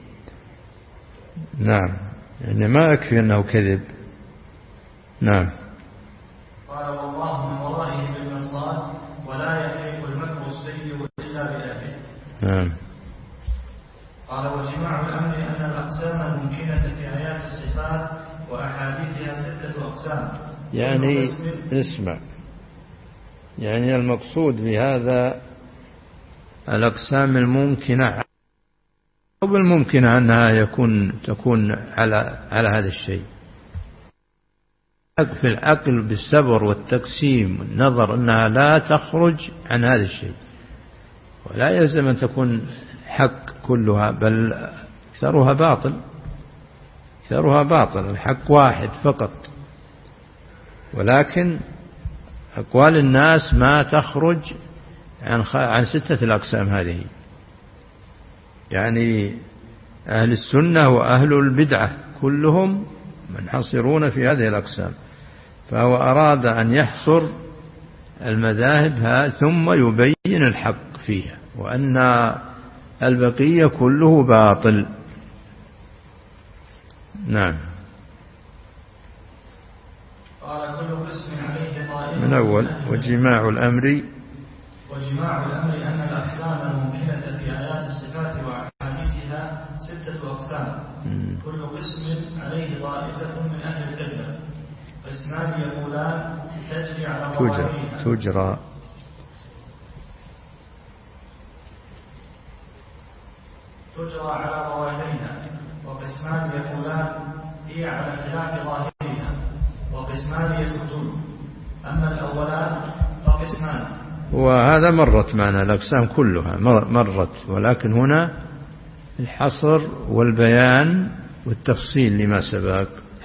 نعم، يعني ما يكفي أنه كذب. نعم. قال والله من ورائه بالمرصاد ولا يحيق المكر السيء إلا بأهله. نعم. قال وجماع الأمر أن الأقسام الممكنة في آيات الصفات وأحاديثها ستة أقسام. يعني اسمع، يعني المقصود بهذا الأقسام الممكنة أو بالممكنة أنها يكون تكون على على هذا الشيء. في العقل بالصبر والتقسيم والنظر أنها لا تخرج عن هذا الشيء، ولا يلزم أن تكون حق كلها، بل أكثرها باطل. أكثرها باطل، الحق واحد فقط، ولكن أقوال الناس ما تخرج عن عن ستة الأقسام هذه. يعني أهل السنة وأهل البدعة كلهم منحصرون في هذه الأقسام، فهو أراد أن يحصر المذاهب ثم يبين الحق فيها، وأن البقية كله باطل. نعم. قال كل قسم عليه طائفة من أول وجماع الأمر وجماع الأمر أن الأقسام الممكنة في آيات الصفات وأحاديثها ستة أقسام. كل قسم عليه طائفة من أهل القبلة. قسمان يقولان تجري على ظواهرها تجرى تجرى على ظواهرها وقسمان يقولان هي على خلاف ظاهرها وقسمان يسكتون. أما الأولان فقسمان. وهذا مرت معنا الأقسام كلها مرت، ولكن هنا الحصر والبيان والتفصيل لما سبق.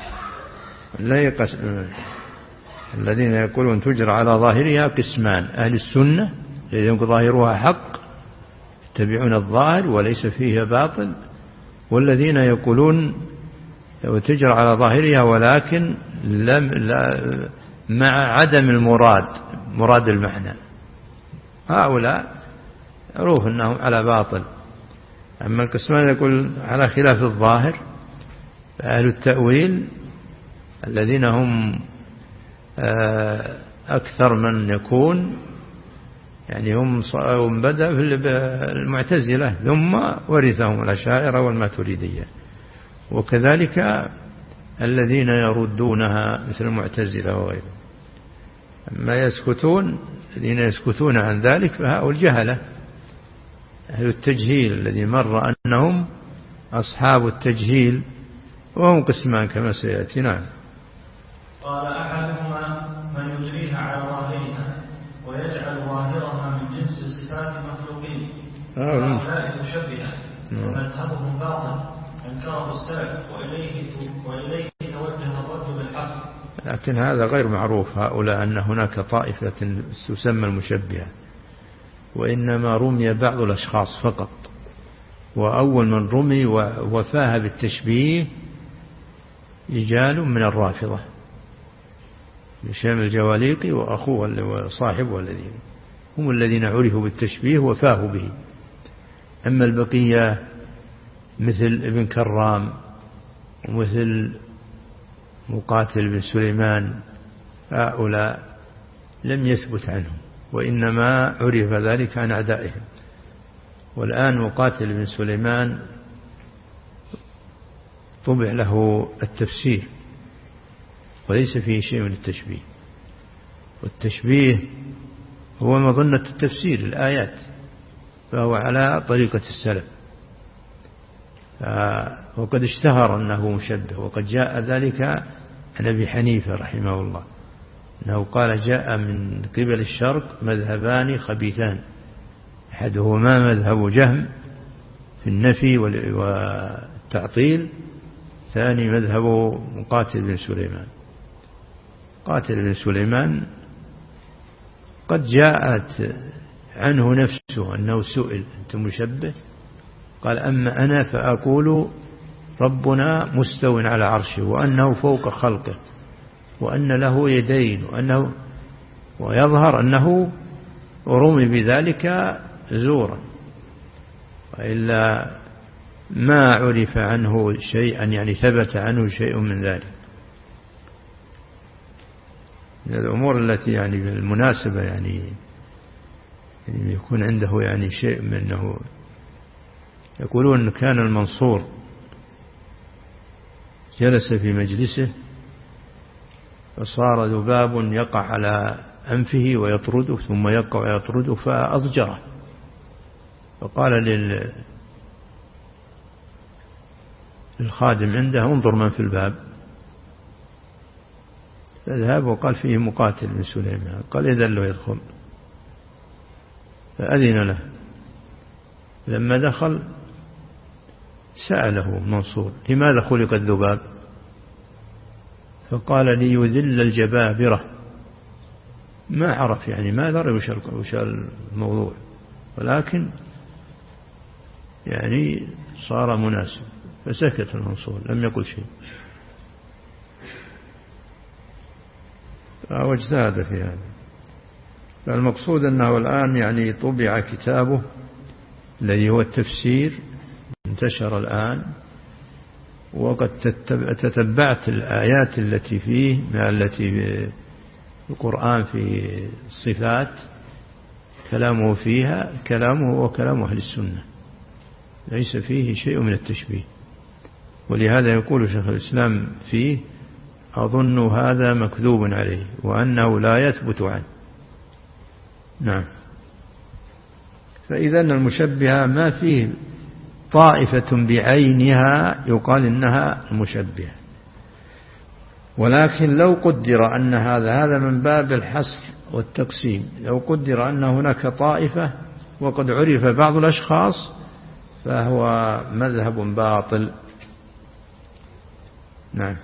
الذين يقولون تجرى على ظاهرها قسمان: أهل السنة الذين ظاهرها حق يتبعون الظاهر وليس فيها باطل، والذين يقولون تجرى على ظاهرها ولكن لم لا مع عدم المراد مراد المعنى. هؤلاء عروف أنهم على باطل. أما القسمان يقول على خلاف الظاهر فأهل التأويل الذين هم أكثر من يكون، يعني هم بدأ في المعتزلة ثم ورثهم الأشاعرة والماتريدية، وكذلك الذين يردونها مثل المعتزلة وغيرهم. أما يسكتون الذين يسكتون عن ذلك فهؤلاء الجهلة أهل التجهيل الذي مر أنهم أصحاب التجهيل، وهم قسمان كما سيأتي. نعم. قال أحدهما من يجريها على ظاهرها ويجعل ظاهرها من جنس صفات المخلوقين، هؤلاء المشبهة ومذهبهم باطل أنكره السلف وإليه وإليه توجه الرد بالحق. لكن هذا غير معروف هؤلاء أن هناك طائفة تسمى المشبهة، وإنما رمي بعض الأشخاص فقط، وأول من رمي وفاها بالتشبيه رجال من الرافضة، هشام الجواليقي وأخوه وصاحبه الذين هم الذين عرفوا بالتشبيه وفاهوا به. أما البقية مثل ابن كرام ومثل مقاتل بن سليمان هؤلاء لم يثبت عنهم، وإنما عرف ذلك عن أعدائهم. والآن مقاتل بن سليمان طبع له التفسير وليس فيه شيء من التشبيه، والتشبيه هو مظنة التفسير الآيات، فهو على طريقة السلف، وقد اشتهر أنه مشبه. وقد جاء ذلك عن أبي حنيفة رحمه الله أنه قال جاء من قبل الشرق مذهبان خبيثان، أحدهما مذهب جهم في النفي والتعطيل، ثاني مذهب مقاتل بن سليمان. قاتل بن سليمان قد جاءت عنه نفسه أنه سئل أنت مشبه؟ قال أما أنا فأقول ربنا مستو على عرشه وأنه فوق خلقه وأن له يدين وأنه، ويظهر أنه رمي بذلك زورا، وإلا ما عرف عنه شيئا يعني ثبت عنه شيء من ذلك. من الأمور التي يعني بالمناسبة يعني يكون عنده يعني شيء منه. يقولون كان المنصور جلس في مجلسه فصار ذباب يقع على أنفه ويطرده ثم يقع ويطرده فأضجره، فقال للخادم عنده انظر من في الباب، فذهب وقال فيه مقاتل بن سليمان، قال إذن له يدخل، فأذن له. لما دخل سأله منصور لماذا خلق الذباب؟ فقال ليذل الجبابرة. ما عرف يعني ما دري وش الموضوع، ولكن يعني صار مناسب، فسكت المنصور لم يقل شيء. واجتهد في هذا. فالمقصود أنه الآن يعني طبع كتابه الذي هو التفسير، انتشر الآن، وقد تتبعت الآيات التي فيه ما التي في القرآن في الصفات كلامه فيها كلامه وكلام أهل السنة، ليس فيه شيء من التشبيه. ولهذا يقول شيخ الإسلام فيه أظن هذا مكذوب عليه وأنه لا يثبت عنه. نعم. فإذا المشبهة ما فيه طائفة بعينها يقال إنها مشبهة، ولكن لو قدر أن هذا هذا من باب الحصر والتقسيم، لو قدر أن هناك طائفة وقد عرف بعض الأشخاص فهو مذهب باطل. نعم.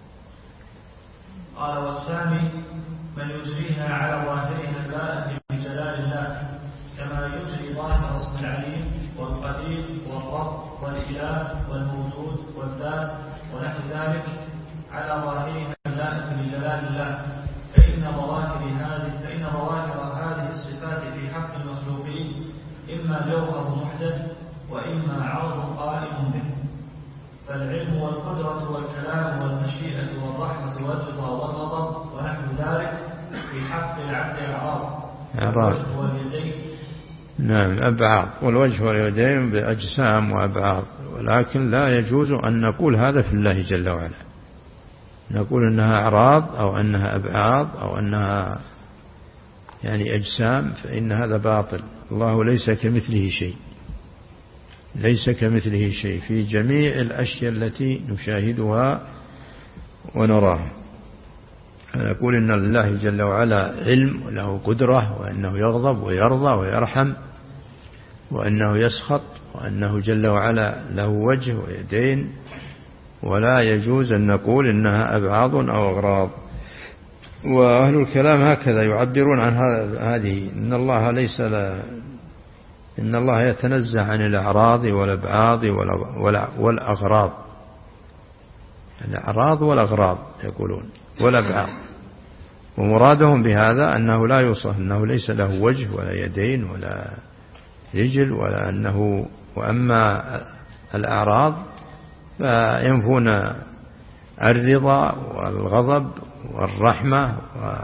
قال والثاني من يجريها على ظاهرها البائن بجلال الله كما يجري ظاهر اسم العليم والقدير والرب والإله والموجود والذات ونحو ذلك على ظاهرها البائن بجلال الله، فإن ظواهر هذه فإن ظواهر هذه الصفات في حق المخلوقين إما جوهر محدث وإما عرض قائم به. فالعلم والقدرة والكلام والمشيئة والرحمة والرضا والغضب ونحو ذلك في حق العبد أعراض والوجه واليدين. نعم أبعاض، والوجه واليدين بأجسام وأبعاض، ولكن لا يجوز أن نقول هذا في الله جل وعلا، نقول أنها أعراض أو أنها أبعاض أو أنها يعني أجسام، فإن هذا باطل. الله ليس كمثله شيء، ليس كمثله شيء في جميع الأشياء التي نشاهدها ونراها. نقول إن الله جل وعلا علم وله قدرة، وأنه يغضب ويرضى ويرحم، وأنه يسخط، وأنه جل وعلا له وجه ويدين، ولا يجوز أن نقول إنها أبعاض أو أغراض. وأهل الكلام هكذا يعبرون عن هذه، إن الله ليس لا إن الله يتنزه عن الأعراض والأبعاض والأغراض، الأعراض والأغراض يقولون والأبعاض، ومرادهم بهذا أنه لا يوصف، أنه ليس له وجه ولا يدين ولا رجل ولا أنه. وأما الأعراض فينفون الرضا والغضب والرحمة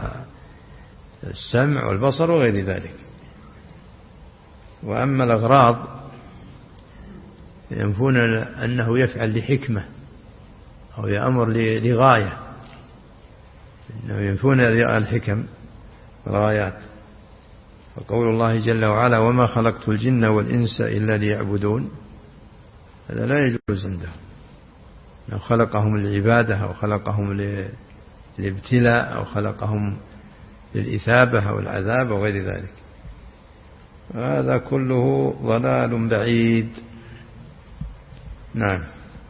والسمع والبصر وغير ذلك. وأما الأغراض ينفون أنه يفعل لحكمة أو يأمر لغاية، أنه ينفون الحكم والغايات. وقول الله جل وعلا وما خلقت الجن والإنس إلا ليعبدون، هذا لا يجوز عندهم. لو خلقهم للعبادة أو خلقهم للابتلاء أو خلقهم للإثابة أو العذاب وغير ذلك، هذا كله ضلال بعيد. نعم.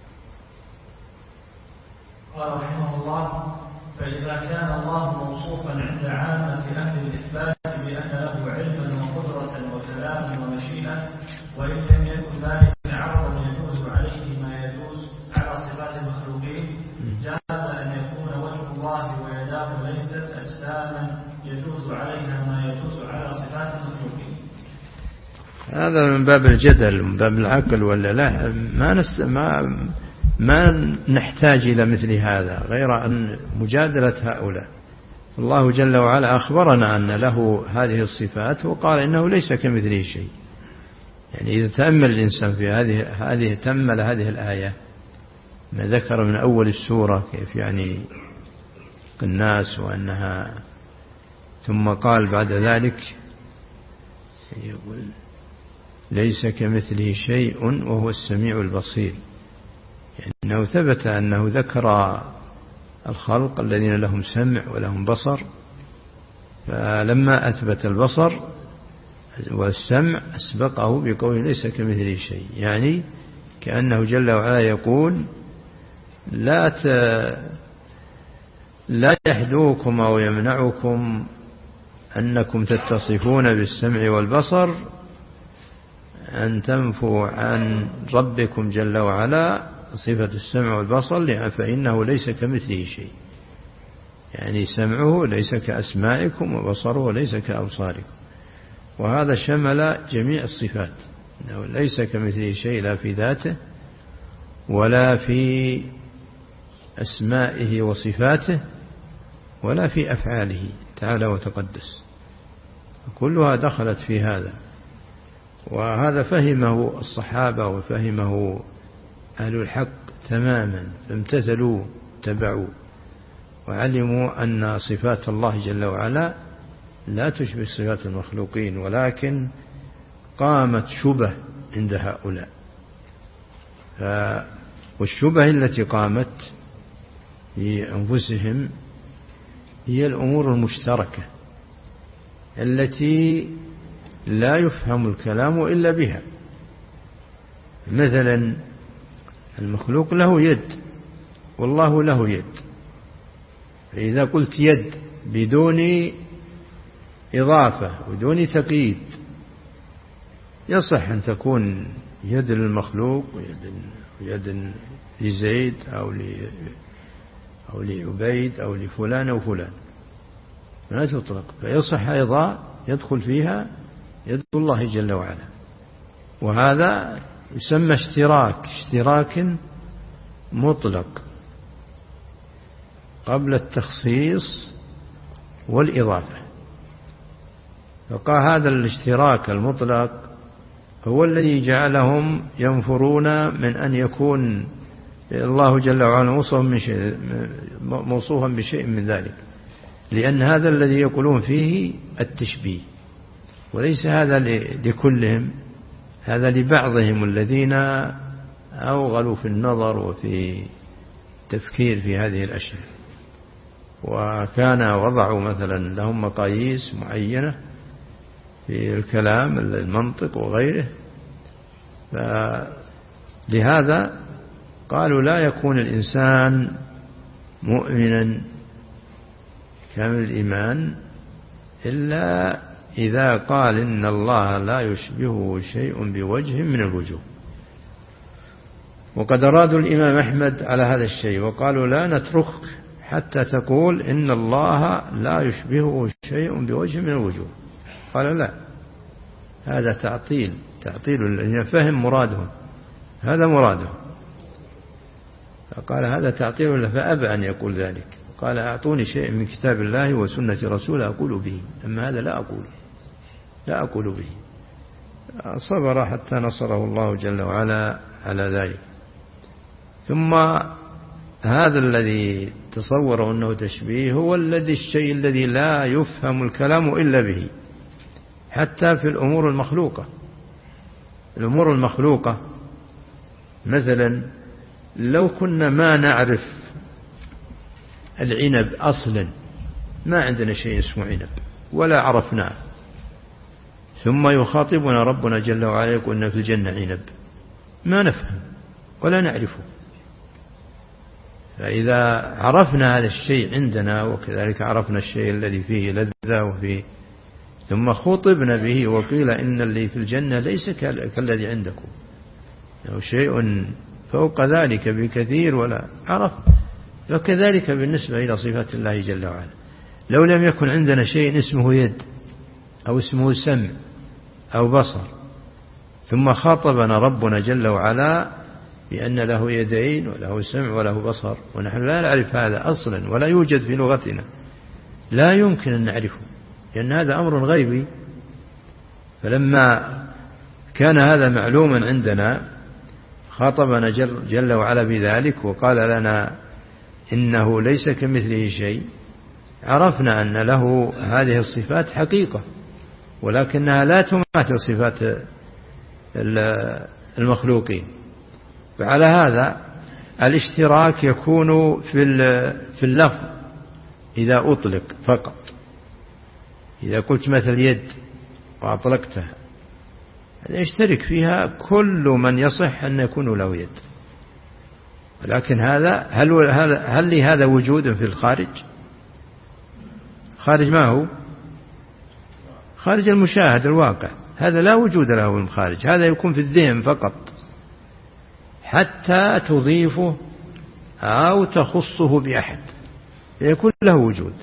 قال رحمه الله فإذا كان الله موصوفا عند عامة أهل الإثبات بأن له علما وقدرة وكلاما ومشيئة، وإن لم يكن ذلك عرضا يجوز عليه ما يجوز على صفات المخلوقين، جاز أن يكون وجه الله ويداه ليست أجساما يجوز عليها ما يجوز على صفات المخلوقين. هذا من باب الجدل، من باب العقل ولا لا. ما نست... ما ما نحتاج إلى مثل هذا غير أن مجادلة هؤلاء. الله جل وعلا أخبرنا أن له هذه الصفات وقال إنه ليس كمثله شيء. يعني إذا تأمل الإنسان في هذه هذه تأمل هذه الآية ما ذكر من أول السورة كيف يعني الناس وأنها، ثم قال بعد ذلك يقول ليس كمثله شيء وهو السميع البصير. يعني أنه ثبت أنه ذكر الخلق الذين لهم سمع ولهم بصر، فلما أثبت البصر والسمع أسبقه بقوله ليس كمثله شيء، يعني كأنه جل وعلا يقول لا ت... لا يحدوكم أو يمنعكم أنكم تتصفون بالسمع والبصر أن تنفوا عن ربكم جل وعلا صفة السمع والبصر، فإنه ليس كمثله شيء. يعني سمعه ليس كأسمائكم وبصره ليس كأبصاركم، وهذا شمل جميع الصفات، أنه ليس كمثله شيء لا في ذاته ولا في أسمائه وصفاته ولا في أفعاله تعالى وتقدس، كلها دخلت في هذا. وهذا فهمه الصحابة وفهمه أهل الحق تماما، فامتثلوا تبعوا وعلموا أن صفات الله جل وعلا لا تشبه صفات المخلوقين، ولكن قامت شبه عند هؤلاء. والشبه التي قامت في أنفسهم هي الأمور المشتركة التي لا يفهم الكلام إلا بها. مثلا المخلوق له يد والله له يد، فإذا قلت يد بدون إضافة بدون تقييد يصح أن تكون يد للمخلوق ويد لزيد أو أو لعبيد أو لفلان أو فلان، ما تطلق، فيصح أيضا يدخل فيها يد الله جل وعلا. وهذا يسمى اشتراك اشتراك مطلق قبل التخصيص والإضافة. فقال هذا الاشتراك المطلق هو الذي جعلهم ينفرون من أن يكون الله جل وعلا موصوفا من شيء موصوفا بشيء من ذلك، لأن هذا الذي يقولون فيه التشبيه، وليس هذا لكلهم، هذا لبعضهم الذين أوغلوا في النظر وفي التفكير في هذه الأشياء، وكان وضعوا مثلا لهم مقاييس معينة في الكلام المنطق وغيره. فلهذا قالوا لا يكون الإنسان مؤمنا كامل الإيمان إلا إذا قال إن الله لا يشبهه شيء بوجه من الوجوه. وقد أرادوا الإمام أحمد على هذا الشيء وقالوا لا نترك حتى تقول إن الله لا يشبهه شيء بوجه من الوجوه. قال لا، هذا تعطيل، تعطيل الذين فهم مرادهم، هذا مرادهم. فقال هذا تعطيل، فأبى أن يقول ذلك. قال أعطوني شيء من كتاب الله وسنة رسوله أقول به، أما هذا لا أقول، لا أقول به. صبر حتى نصره الله جل وعلا على ذلك. ثم هذا الذي تصور أنه تشبيه هو الذي الشيء الذي لا يفهم الكلام إلا به، حتى في الأمور المخلوقة. الأمور المخلوقة مثلا لو كنا ما نعرف العنب أصلا، ما عندنا شيء اسمه عنب ولا عرفناه، ثم يخاطبنا ربنا جل وعلا يقول إن في الجنة عنب، ما نفهم ولا نعرفه. فإذا عرفنا هذا الشيء عندنا، وكذلك عرفنا الشيء الذي فيه لذة وفيه، ثم خطبنا به وقيل إن اللي في الجنة ليس كالذي عندكم، أو شيء فوق ذلك بكثير ولا عرف. وكذلك بالنسبة إلى صفات الله جل وعلا، لو لم يكن عندنا شيء اسمه يد أو اسمه سمع أو بصر، ثم خاطبنا ربنا جل وعلا بأن له يدين وله سمع وله بصر، ونحن لا نعرف هذا أصلا ولا يوجد في لغتنا، لا يمكن أن نعرفه، لأن هذا أمر غيبي. فلما كان هذا معلوما عندنا خاطبنا جل, جل وعلا بذلك وقال لنا إنه ليس كمثله شيء، عرفنا أن له هذه الصفات حقيقة، ولكنها لا تماثل صفات المخلوقين. فعلى هذا الاشتراك يكون في اللفظ إذا أطلق فقط. إذا قلت مثل يد وأطلقتها يشترك فيها كل من يصح أن يكون له يد، ولكن هذا هل, هل لهذا وجود في الخارج؟ خارج ما هو؟ خارج المشاهد الواقع، هذا لا وجود له في الخارج، هذا يكون في الذهن فقط حتى تضيفه أو تخصه بأحد يكون له وجود.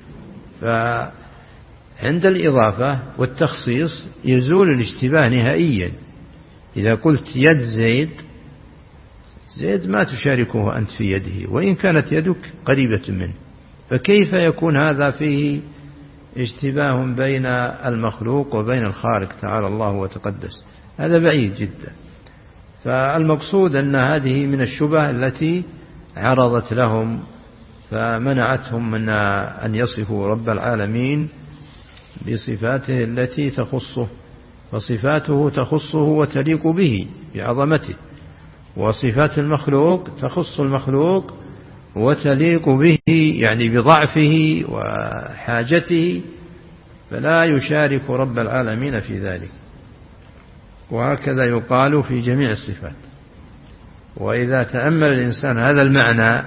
فعند الإضافة والتخصيص يزول الاشتباه نهائيا. إذا قلت يد زيد، زيد ما تشاركه أنت في يده وإن كانت يدك قريبة منه، فكيف يكون هذا فيه اشتباه بين المخلوق وبين الخالق تعالى الله وتقدس؟ هذا بعيد جدا. فالمقصود أن هذه من الشبه التي عرضت لهم فمنعتهم من أن يصفوا رب العالمين بصفاته التي تخصه، فصفاته تخصه وتليق به بعظمته، وصفات المخلوق تخص المخلوق وتليق به يعني بضعفه وحاجته، فلا يشارك رب العالمين في ذلك. وهكذا يقال في جميع الصفات. وإذا تأمل الإنسان هذا المعنى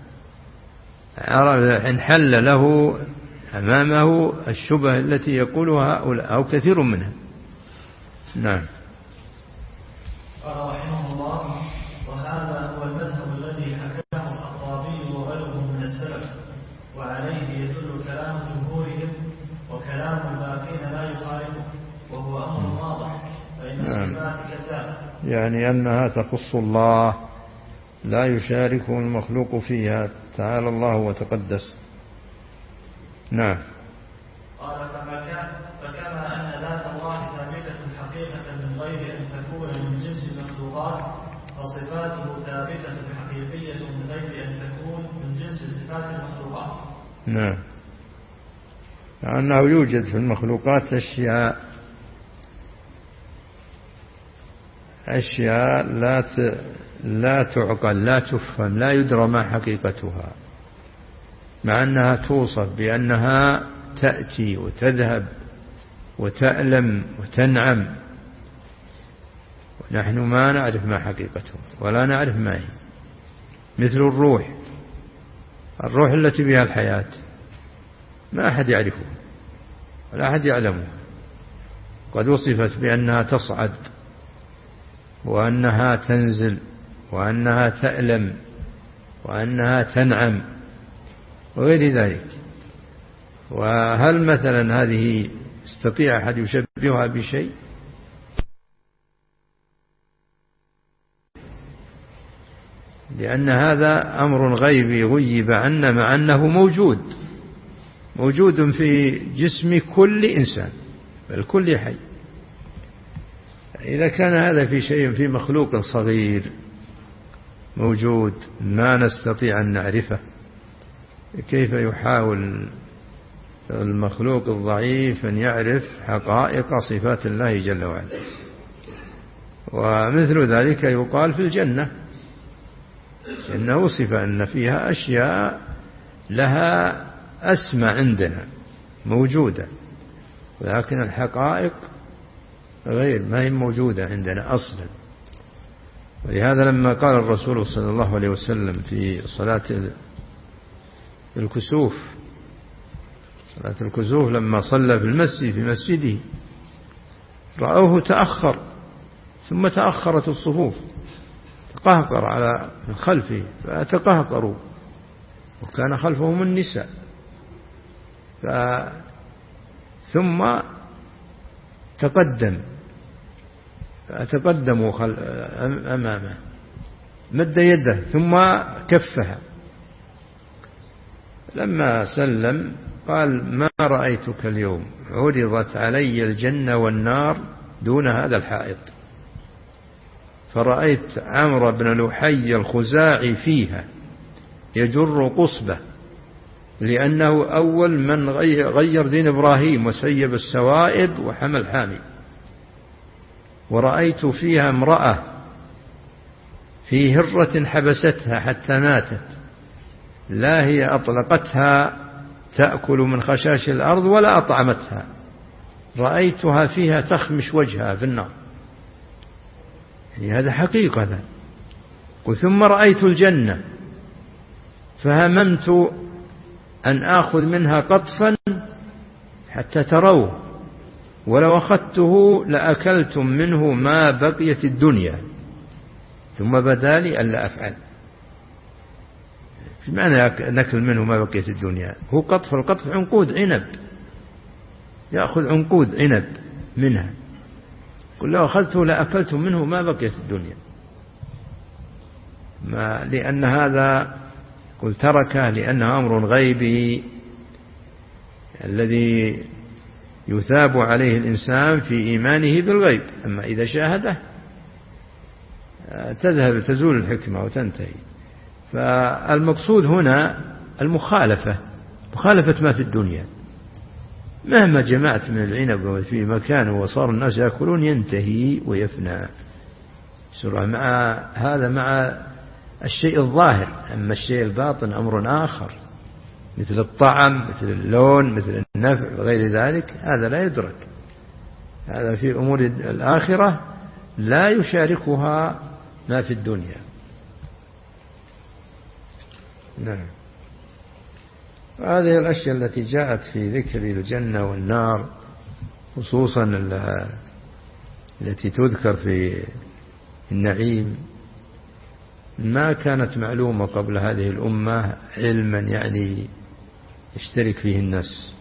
انحل له أمامه الشبه التي يقولها هؤلاء أو كثير منها. نعم. قال رحمه الله: وهذا هو المذهب الذي حكاه الخطابي وغيره من السلف، وعليه يدل كلام جمهورهم، وكلام الباقين لا يخالفه، وهو أمر واضح، فإن الصفات كذلك، يعني أنها تخص الله لا يشاركه المخلوق فيها تعالى الله وتقدس. نعم. قال: فما كان فكما أن ذات الله ثابتة حقيقة من غير أن تكون من جنس المخلوقات، فصفاته ثابتة حقيقية من غير أن تكون من جنس صفات المخلوقات. نعم. لأنه يوجد في المخلوقات أشياء أشياء لا لا تعقل لا تفهم لا يدرى ما حقيقتها، مع أنها توصف بأنها تأتي وتذهب وتألم وتنعم، ونحن ما نعرف ما حقيقتها ولا نعرف ما هي. مثل الروح، الروح التي بها الحياة ما أحد يعرفها ولا أحد يعلمها، قد وصفت بأنها تصعد وأنها تنزل وأنها تألم وأنها تنعم، وغير ذلك. وهل مثلا هذه استطيع أحد يشبهها بشيء؟ لأن هذا أمر غيبي غيب عنا مع أنه موجود موجود في جسم كل إنسان بل كل حي. إذا كان هذا في شيء في مخلوق صغير موجود ما نستطيع أن نعرفه، كيف يحاول المخلوق الضعيف أن يعرف حقائق صفات الله جل وعلا؟ ومثل ذلك يقال في الجنة، الجنة وصف أن فيها أشياء لها أسمى عندنا موجودة، ولكن الحقائق غير ما هي موجودة عندنا أصلا. ولهذا لما قال الرسول صلى الله عليه وسلم في صلاة الكسوف صلاة الكسوف لما صلى في المسجد في مسجده رأوه تأخر، ثم تأخرت الصفوف، تقهقر على من خلفه فتقهقروا، وكان خلفهم النساء، ف ثم تقدم فتقدموا خل... أمامه، مد يده ثم كفها، لما سلم قال: ما رأيتك اليوم عرضت علي الجنة والنار دون هذا الحائط، فرأيت عمرو بن لحي الخزاعي فيها يجر قصبه، لأنه أول من غير دين إبراهيم وسيب السوائب وحمى الحامي. ورأيت فيها امرأة في هرة حبستها حتى ماتت، لا هي أطلقتها تأكل من خشاش الأرض ولا أطعمتها، رأيتها فيها تخمش وجهها في النار، يعني هذا حقيقة. ثم رأيت الجنة فهممت أن آخذ منها قطفا حتى تروه، ولو أخذته لأكلتم منه ما بقيت الدنيا، ثم بدا لي ألا أفعل. في معنى نأكل منه ما بقيت الدنيا؟ هو قطف، القطف عنقود عنب، يأخذ عنقود عنب منها، قل لو أخذته لأكلتم منه ما بقيت الدنيا، ما لأن هذا قل تركه لأنه أمر غيبي الذي يثاب عليه الإنسان في إيمانه بالغيب. أما إذا شاهده تذهب تزول الحكمة وتنتهي. فالمقصود هنا المخالفة، مخالفة ما في الدنيا. مهما جمعت من العنب في مكانه وصار الناس يأكلون ينتهي ويفنى. مع هذا مع الشيء الظاهر، أما الشيء الباطن أمر آخر، مثل الطعم، مثل اللون، مثل النفع وغير ذلك، هذا لا يدرك. هذا في أمور الآخرة لا يشاركها ما في الدنيا. نعم. هذه الأشياء التي جاءت في ذكر الجنة والنار، خصوصا التي تذكر في النعيم، ما كانت معلومة قبل هذه الأمة علما يعني يشترك فيه الناس،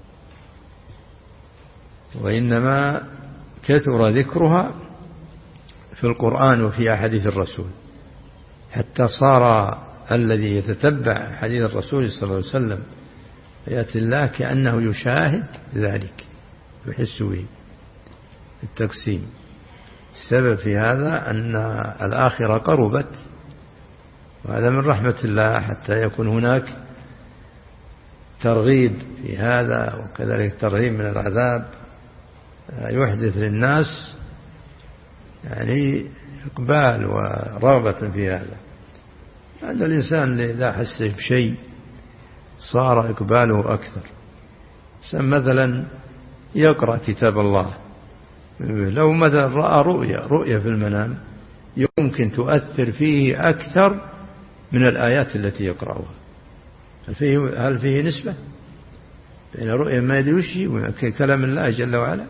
وإنما كثر ذكرها في القرآن وفي أحاديث الرسول، حتى صار الذي يتتبع حديث الرسول صلى الله عليه وسلم يأتي الله كأنه يشاهد ذلك، يحس به التقسيم. السبب في هذا أن الآخرة قربت، وهذا من رحمة الله، حتى يكون هناك ترغيب في هذا، وكذلك ترهيب من العذاب يحدث للناس يعني إقبال ورغبة في هذا. أن الإنسان إذا حس بشيء صار إقباله أكثر. مثلا يقرأ كتاب الله، لو مثلا رأى رؤيا رؤيا في المنام يمكن تؤثر فيه أكثر من الآيات التي يقرأها. هل فيه, هل فيه نسبة بين رؤيا ما يدري وشي وكلام الله جل وعلا؟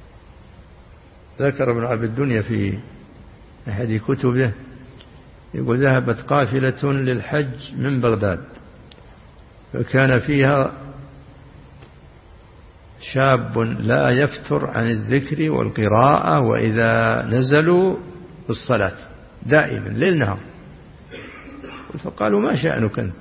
ذكر ابن عبد الدنيا في أحد كتبه يقول: ذهبت قافلة للحج من بغداد، فكان فيها شاب لا يفتر عن الذكر والقراءة وإذا نزلوا بالصلاة دائما ليل نهار. فقالوا ما شأنك أنت؟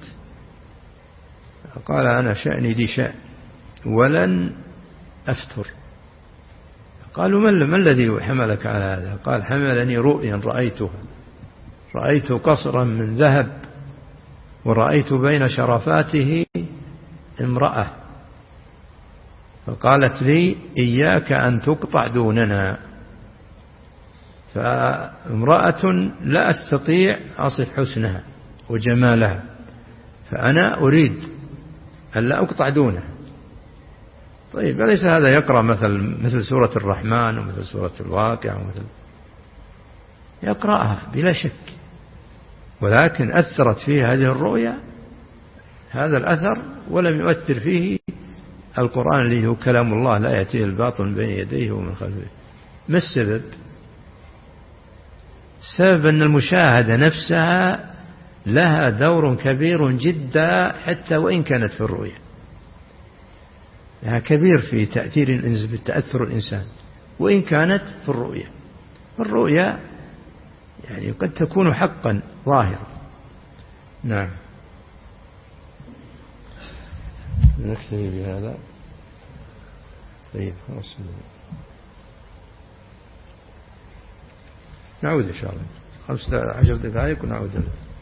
قال أنا شأني دي شأن ولن أفتر. قالوا ما الذي حملك على هذا؟ قال حملني رؤيا رأيتها، رأيت قصرا من ذهب ورأيت بين شرفاته امرأة فقالت لي إياك أن تقطع دوننا، فامرأة لا أستطيع أصف حسنها وجمالها، فأنا أريد أن لا أقطع دونها. طيب أليس هذا يقرأ مثل مثل سورة الرحمن ومثل سورة الواقع ومثل يقرأها بلا شك، ولكن أثرت فيه هذه الرؤيا هذا الأثر ولم يؤثر فيه القرآن الذي هو كلام الله لا يأتيه الباطل بين يديه ومن خلفه. ما السبب؟ السبب أن المشاهدة نفسها لها دور كبير جدا حتى وإن كانت في الرؤيا، لها كبير في تأثير تأثر الإنسان وإن كانت في الرؤيا. الرؤيا يعني قد تكون حقا ظاهرا. نعم. نكتفي بهذا. طيب خلاص نعود إن شاء الله خمسة عشر دقائق ونعود.